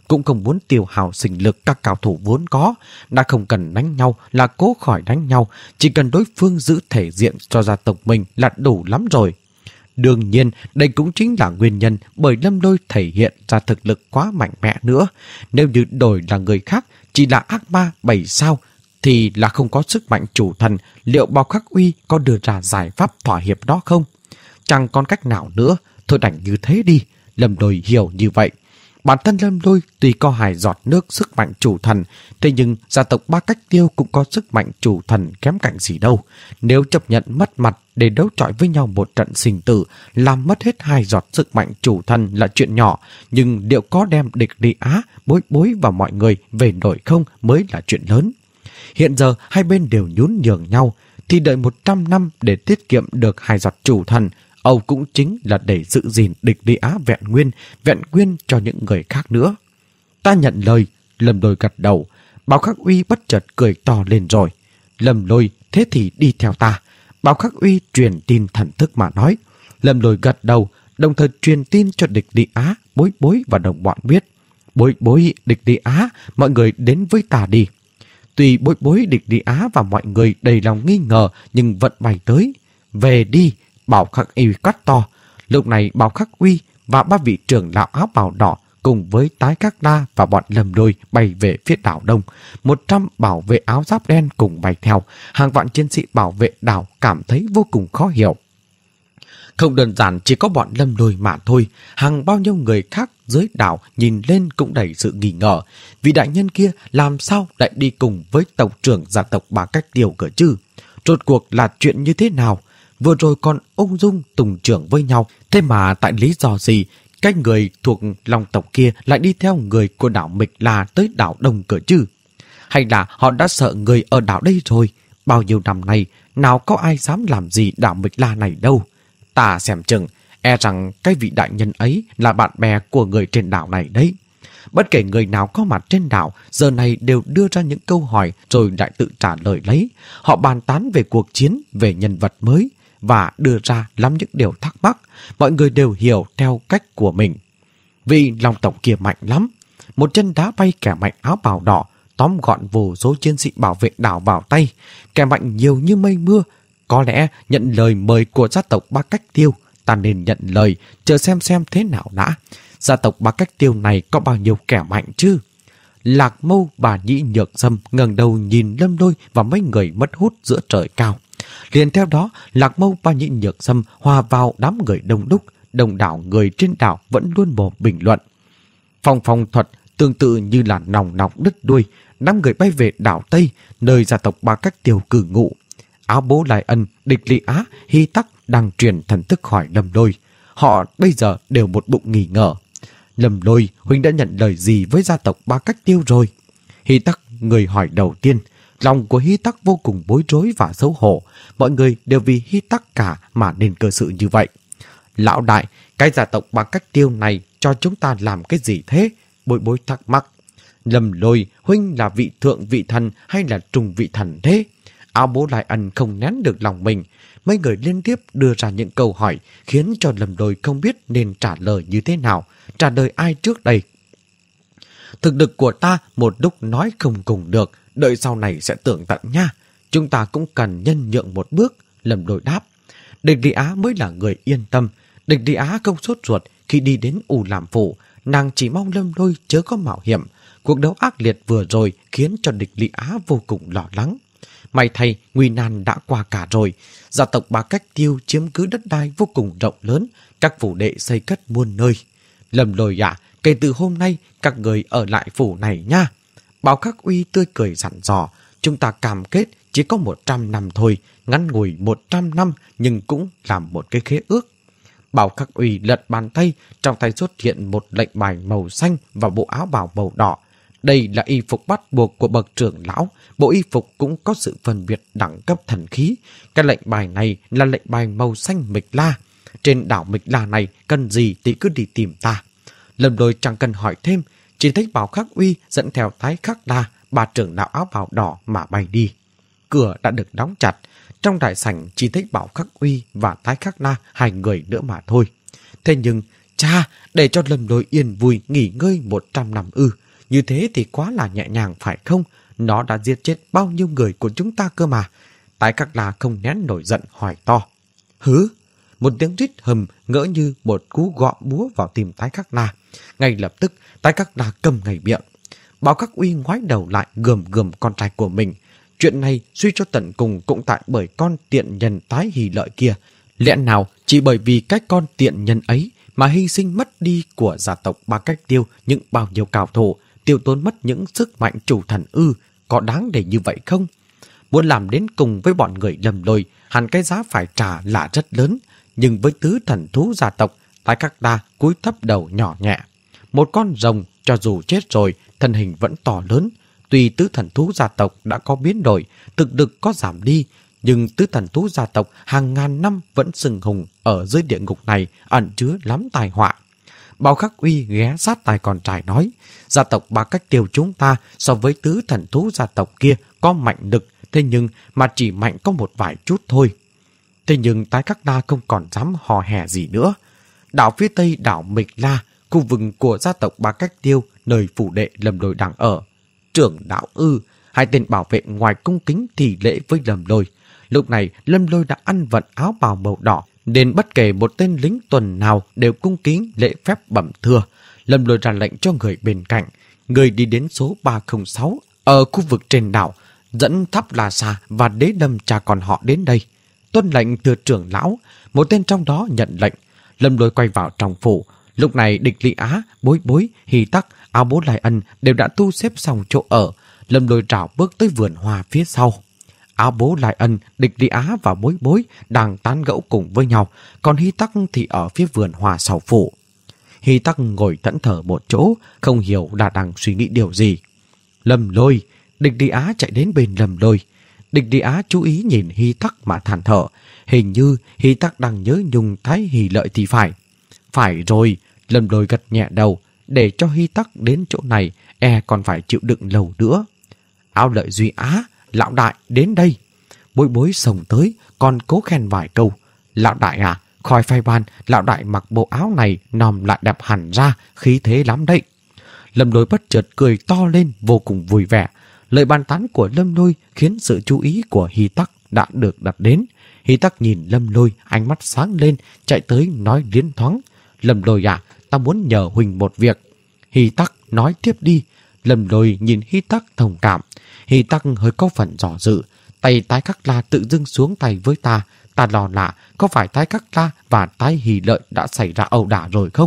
cũng không muốn tiêu hao sinh lực các cao thủ vốn có. Đã không cần đánh nhau là cố khỏi đánh nhau, chỉ cần đối phương giữ thể diện cho gia tộc mình là đủ lắm rồi. Đương nhiên, đây cũng chính là nguyên nhân bởi Lâm Lôi thể hiện ra thực lực quá mạnh mẽ nữa. Nếu như đổi là người khác, chỉ là ác ma bảy sao, thì là không có sức mạnh chủ thần, liệu Bào Khắc Uy có đưa ra giải pháp thỏa hiệp đó không? Chẳng còn cách nào nữa, thôi đành như thế đi. Lâm Lôi hiểu như vậy. Bản thân Lâm Lôi tuy có hai giọt nước sức mạnh chủ thần, thế nhưng gia tộc Ba Cách Tiêu cũng có sức mạnh chủ thần kém cạnh gì đâu. Nếu chấp nhận mất mặt để đấu chọi với nhau một trận sinh tử, làm mất hết hai giọt sức mạnh chủ thần là chuyện nhỏ, nhưng liệu có đem địch đi Á, Bối Bối và mọi người về nổi không mới là chuyện lớn. Hiện giờ hai bên đều nhún nhường nhau, thì đợi một trăm năm để tiết kiệm được hai giọt chủ thần, Âu cũng chính là để giữ gìn địch đi Á vẹn nguyên, vẹn nguyên cho những người khác nữa. Ta nhận lời. Lâm Lôi gật đầu. Bào Khắc Uy bất chợt cười to lên rồi. Lâm Lôi, thế thì đi theo ta. Bào Khắc Uy truyền tin thần thức mà nói. Lâm Lôi gật đầu, đồng thời truyền tin cho địch đi Á, Bối Bối và đồng bọn biết. Bối Bối, địch đi Á, mọi người đến với ta đi. Tuy Bối Bối, địch đi Á và mọi người đầy lòng nghi ngờ, nhưng vẫn bay tới. Về đi. Bào Khắc Uy quát to. Lúc này Bào Khắc Uy và ba vị trưởng lão áo bào đỏ cùng với Tái Khắc La và bọn Lâm Lôi bay về phía đảo đông. Một trăm bảo vệ áo giáp đen cùng bay theo. Hàng vạn chiến sĩ bảo vệ đảo cảm thấy vô cùng khó hiểu. Không đơn giản chỉ có bọn Lâm Lôi mà thôi, hàng bao nhiêu người khác dưới đảo nhìn lên cũng đầy sự nghi ngờ. Vị đại nhân kia làm sao lại đi cùng với tộc trưởng gia tộc Ba Cách Tiêu cơ chứ? Rốt cuộc là chuyện như thế nào? Vừa rồi còn ung dung tùng trưởng với nhau, thế mà tại lý do gì cái người thuộc Long tộc kia lại đi theo người của đảo Mịch La tới đảo Đông cơ chứ? Hay là họ đã sợ người ở đảo đây rồi? Bao nhiêu năm nay nào có ai dám làm gì đảo Mịch La này đâu. Ta xem chừng e rằng cái vị đại nhân ấy là bạn bè của người trên đảo này đấy. Bất kể người nào có mặt trên đảo giờ này đều đưa ra những câu hỏi rồi lại tự trả lời lấy. Họ bàn tán về cuộc chiến, về nhân vật mới và đưa ra lắm những điều thắc mắc. Mọi người đều hiểu theo cách của mình. Vì Long tộc kia mạnh lắm. Một chân đá bay kẻ mạnh áo bào đỏ, tóm gọn vô số chiến sĩ bảo vệ đảo vào tay. Kẻ mạnh nhiều như mây mưa. Có lẽ nhận lời mời của gia tộc Ba Cách Tiêu. Ta nên nhận lời, chờ xem xem thế nào đã. Gia tộc Ba Cách Tiêu này có bao nhiêu kẻ mạnh chứ? Lạc Mâu và Nhĩ Nhược Sâm ngẩng đầu nhìn Lâm Lôi và mấy người mất hút giữa trời cao. Liền theo đó, Lạc Mâu và Nhĩ Nhược Sâm hòa vào đám người đông đúc. Đông đảo người trên đảo vẫn luôn mồm bình luận. Phong phong thuật tương tự như là nòng nọc đứt đuôi. Đám người bay về đảo Tây, nơi gia tộc Ba Cách Tiêu cư ngụ. Áo Bố Lai Ân, Địch Ly Á, Hy Tắc đang truyền thần thức hỏi Lâm Lôi. Họ bây giờ đều một bụng nghi ngờ. Lâm Lôi, huynh đã nhận lời gì với gia tộc Ba Cách Tiêu rồi? Hy Tắc, người hỏi đầu tiên. Lòng của Hy Tắc vô cùng bối rối và xấu hổ. Mọi người đều vì Hy Tắc cả mà nên cơ sự như vậy. Lão đại, cái gia tộc Ba Cách Tiêu này cho chúng ta làm cái gì thế? Bối Bối thắc mắc. Lâm Lôi, huynh là vị thượng vị thần hay là trùng vị thần thế? Áo Bố Lai Ân không nén được lòng mình. Mấy người liên tiếp đưa ra những câu hỏi khiến cho Lâm Lôi không biết nên trả lời như thế nào. Trả lời ai trước đây? Thực lực của ta một lúc nói không cùng được, đợi sau này sẽ tưởng tận nha. Chúng ta cũng cần nhân nhượng một bước. Lâm Lôi đáp. Địch Đi Á mới là người yên tâm. Địch Đi Á không sốt ruột khi đi đến U Làm Phủ. Nàng chỉ mong Lâm Lôi chớ có mạo hiểm. Cuộc đấu ác liệt vừa rồi khiến cho Địch Đi Á vô cùng lo lắng. May thay, nguy nan đã qua cả rồi. Gia tộc Ba Cách Tiêu chiếm cứ đất đai vô cùng rộng lớn, các phủ đệ xây cất muôn nơi. Lâm Lôi ạ, kể từ hôm nay các người ở lại phủ này nha. Bào Khắc Uy tươi cười dặn dò, chúng ta cam kết chỉ có một trăm năm thôi, ngắn ngủi một trăm năm nhưng cũng làm một cái khế ước. Bào Khắc Uy lật bàn tay, trong tay xuất hiện một lệnh bài màu xanh và bộ áo bào màu đỏ. Đây là y phục bắt buộc của bậc trưởng lão. Bộ y phục cũng có sự phân biệt đẳng cấp thần khí. Cái lệnh bài này là lệnh bài màu xanh Mịch La. Trên đảo Mịch La này cần gì thì cứ đi tìm ta. Lâm Lôi chẳng cần hỏi thêm, chỉ thấy Bào Khắc Uy dẫn theo Thái Khắc La, bà trưởng lão áo bào đỏ mà bay đi. Cửa đã được đóng chặt. Trong đại sảnh chỉ thấy Bào Khắc Uy và Thái Khắc La hai người nữa mà thôi. Thế nhưng cha, để cho Lâm Lôi yên vui nghỉ ngơi một trăm năm ư? Như thế thì quá là nhẹ nhàng phải không? Nó đã giết chết bao nhiêu người của chúng ta cơ mà. Tái Các La không nén nổi giận hỏi to. Hứ? Một tiếng rít hầm ngỡ như một cú gõ búa vào tim Tái Các La. Ngay lập tức Tái Các La câm ngay miệng. Bảo Các Uy ngoái đầu lại gườm gườm con trai của mình. Chuyện này suy cho tận cùng cũng tại bởi con tiện nhân Tái Hỷ Lợi kia. Lẽ nào chỉ bởi vì cái con tiện nhân ấy mà hy sinh mất đi của gia tộc Ba Cách Tiêu những bao nhiêu cao thủ, tiêu tốn mất những sức mạnh chủ thần ư? Có đáng để như vậy không? Muốn làm đến cùng với bọn người Lâm Lôi, hẳn cái giá phải trả là rất lớn. Nhưng với tứ thần thú gia tộc, Tái Các La cúi thấp đầu nhỏ nhẹ. Một con rồng cho dù chết rồi, thân hình vẫn to lớn. Tuy tứ thần thú gia tộc đã có biến đổi, thực lực có giảm đi, nhưng tứ thần thú gia tộc hàng ngàn năm vẫn sừng hùng ở dưới địa ngục này ẩn chứa lắm tai họa. Bao Khắc Uy ghé sát tai con trai nói, gia tộc Ba Cách Tiêu chúng ta so với tứ thần thú gia tộc kia có mạnh lực, thế nhưng mà chỉ mạnh có một vài chút thôi. Thế nhưng Tái Các La không còn dám hò hè gì nữa. Đảo phía tây đảo Mịch La, khu vực của gia tộc Ba Cách Tiêu, nơi phủ đệ Lâm Lôi đang ở. Trưởng đạo ư? Hai tên bảo vệ ngoài cung kính thì lễ với Lâm Lôi. Lúc này Lâm Lôi đã ăn vận áo bào màu đỏ, nên bất kể một tên lính tuần nào đều cung kính lễ phép bẩm thưa. Lâm Lôi ra lệnh cho người bên cạnh, người đi đến số ba không sáu ở khu vực trên đảo, dẫn Tháp La Sa và Đế Lâm cha con họ đến đây. Tuân lệnh từ trưởng lão, một tên trong đó nhận lệnh. Lâm Lôi quay vào trong phủ. Lúc này Địch Lý Á, Bối Bối, Hy Tắc, Áo Bố Lai Ân đều đã tu xếp xong chỗ ở. Lâm Lôi rảo bước tới vườn hoa phía sau. Áo Bố Lai Ân, Địch Lý Á và Bối Bối đang tán gẫu cùng với nhau, còn Hy Tắc thì ở phía vườn hoa sau phủ. Hy Tắc ngồi thẫn thờ một chỗ, không hiểu là đang suy nghĩ điều gì. Lâm Lôi, Địch Lý Á chạy đến bên Lâm Lôi. Địch Lý Á chú ý nhìn Hy Tắc mà than thở. Hình như Hy Tắc đang nhớ nhung Thái Hỷ Lợi thì phải. Phải rồi, Lâm Lôi gật nhẹ đầu. Để cho Hy Tắc đến chỗ này, e còn phải chịu đựng lâu nữa. Áo Lợi Duy Á, lão đại đến đây. Bối Bối xông tới, còn cố khen vài câu. Lão đại à, khỏi phai ban, lão đại mặc bộ áo này nòm lại đẹp hẳn ra, khí thế lắm đấy. Lâm Lôi bất chợt cười to lên, vô cùng vui vẻ. Lời bàn tán của Lâm Lôi khiến sự chú ý của Hy Tắc đã được đặt đến. Hy Tắc nhìn Lâm Lôi, ánh mắt sáng lên, chạy tới nói liến thoáng. Lâm Lôi à, ta muốn nhờ huynh một việc. Hy Tắc nói tiếp đi. Lâm Lôi nhìn Hy Tắc thông cảm. Hy Tắc hơi có phần dò dự. Tay Tái Các La tự dưng xuống tay với ta. Ta lo lạ, có phải Tái Các La và Tái Hỷ Lợi đã xảy ra ẩu đả rồi không?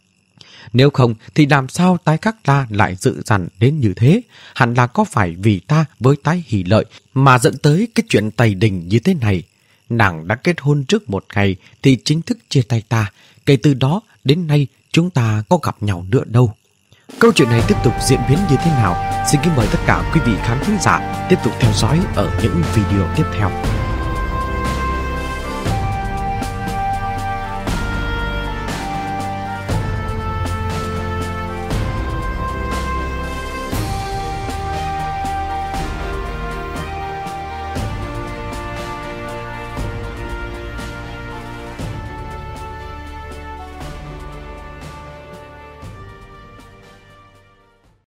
Nếu không thì làm sao Tái Các La lại dự dằn đến như thế? Hẳn là có phải vì ta với Tái Hỷ Lợi mà dẫn tới cái chuyện tày đình như thế này. Nàng đã kết hôn trước một ngày thì chính thức chia tay ta. Kể từ đó đến nay chúng ta có gặp nhau nữa đâu. Câu chuyện này tiếp tục diễn biến như thế nào? Xin kính mời tất cả quý vị khán thính giả tiếp tục theo dõi ở những video tiếp theo.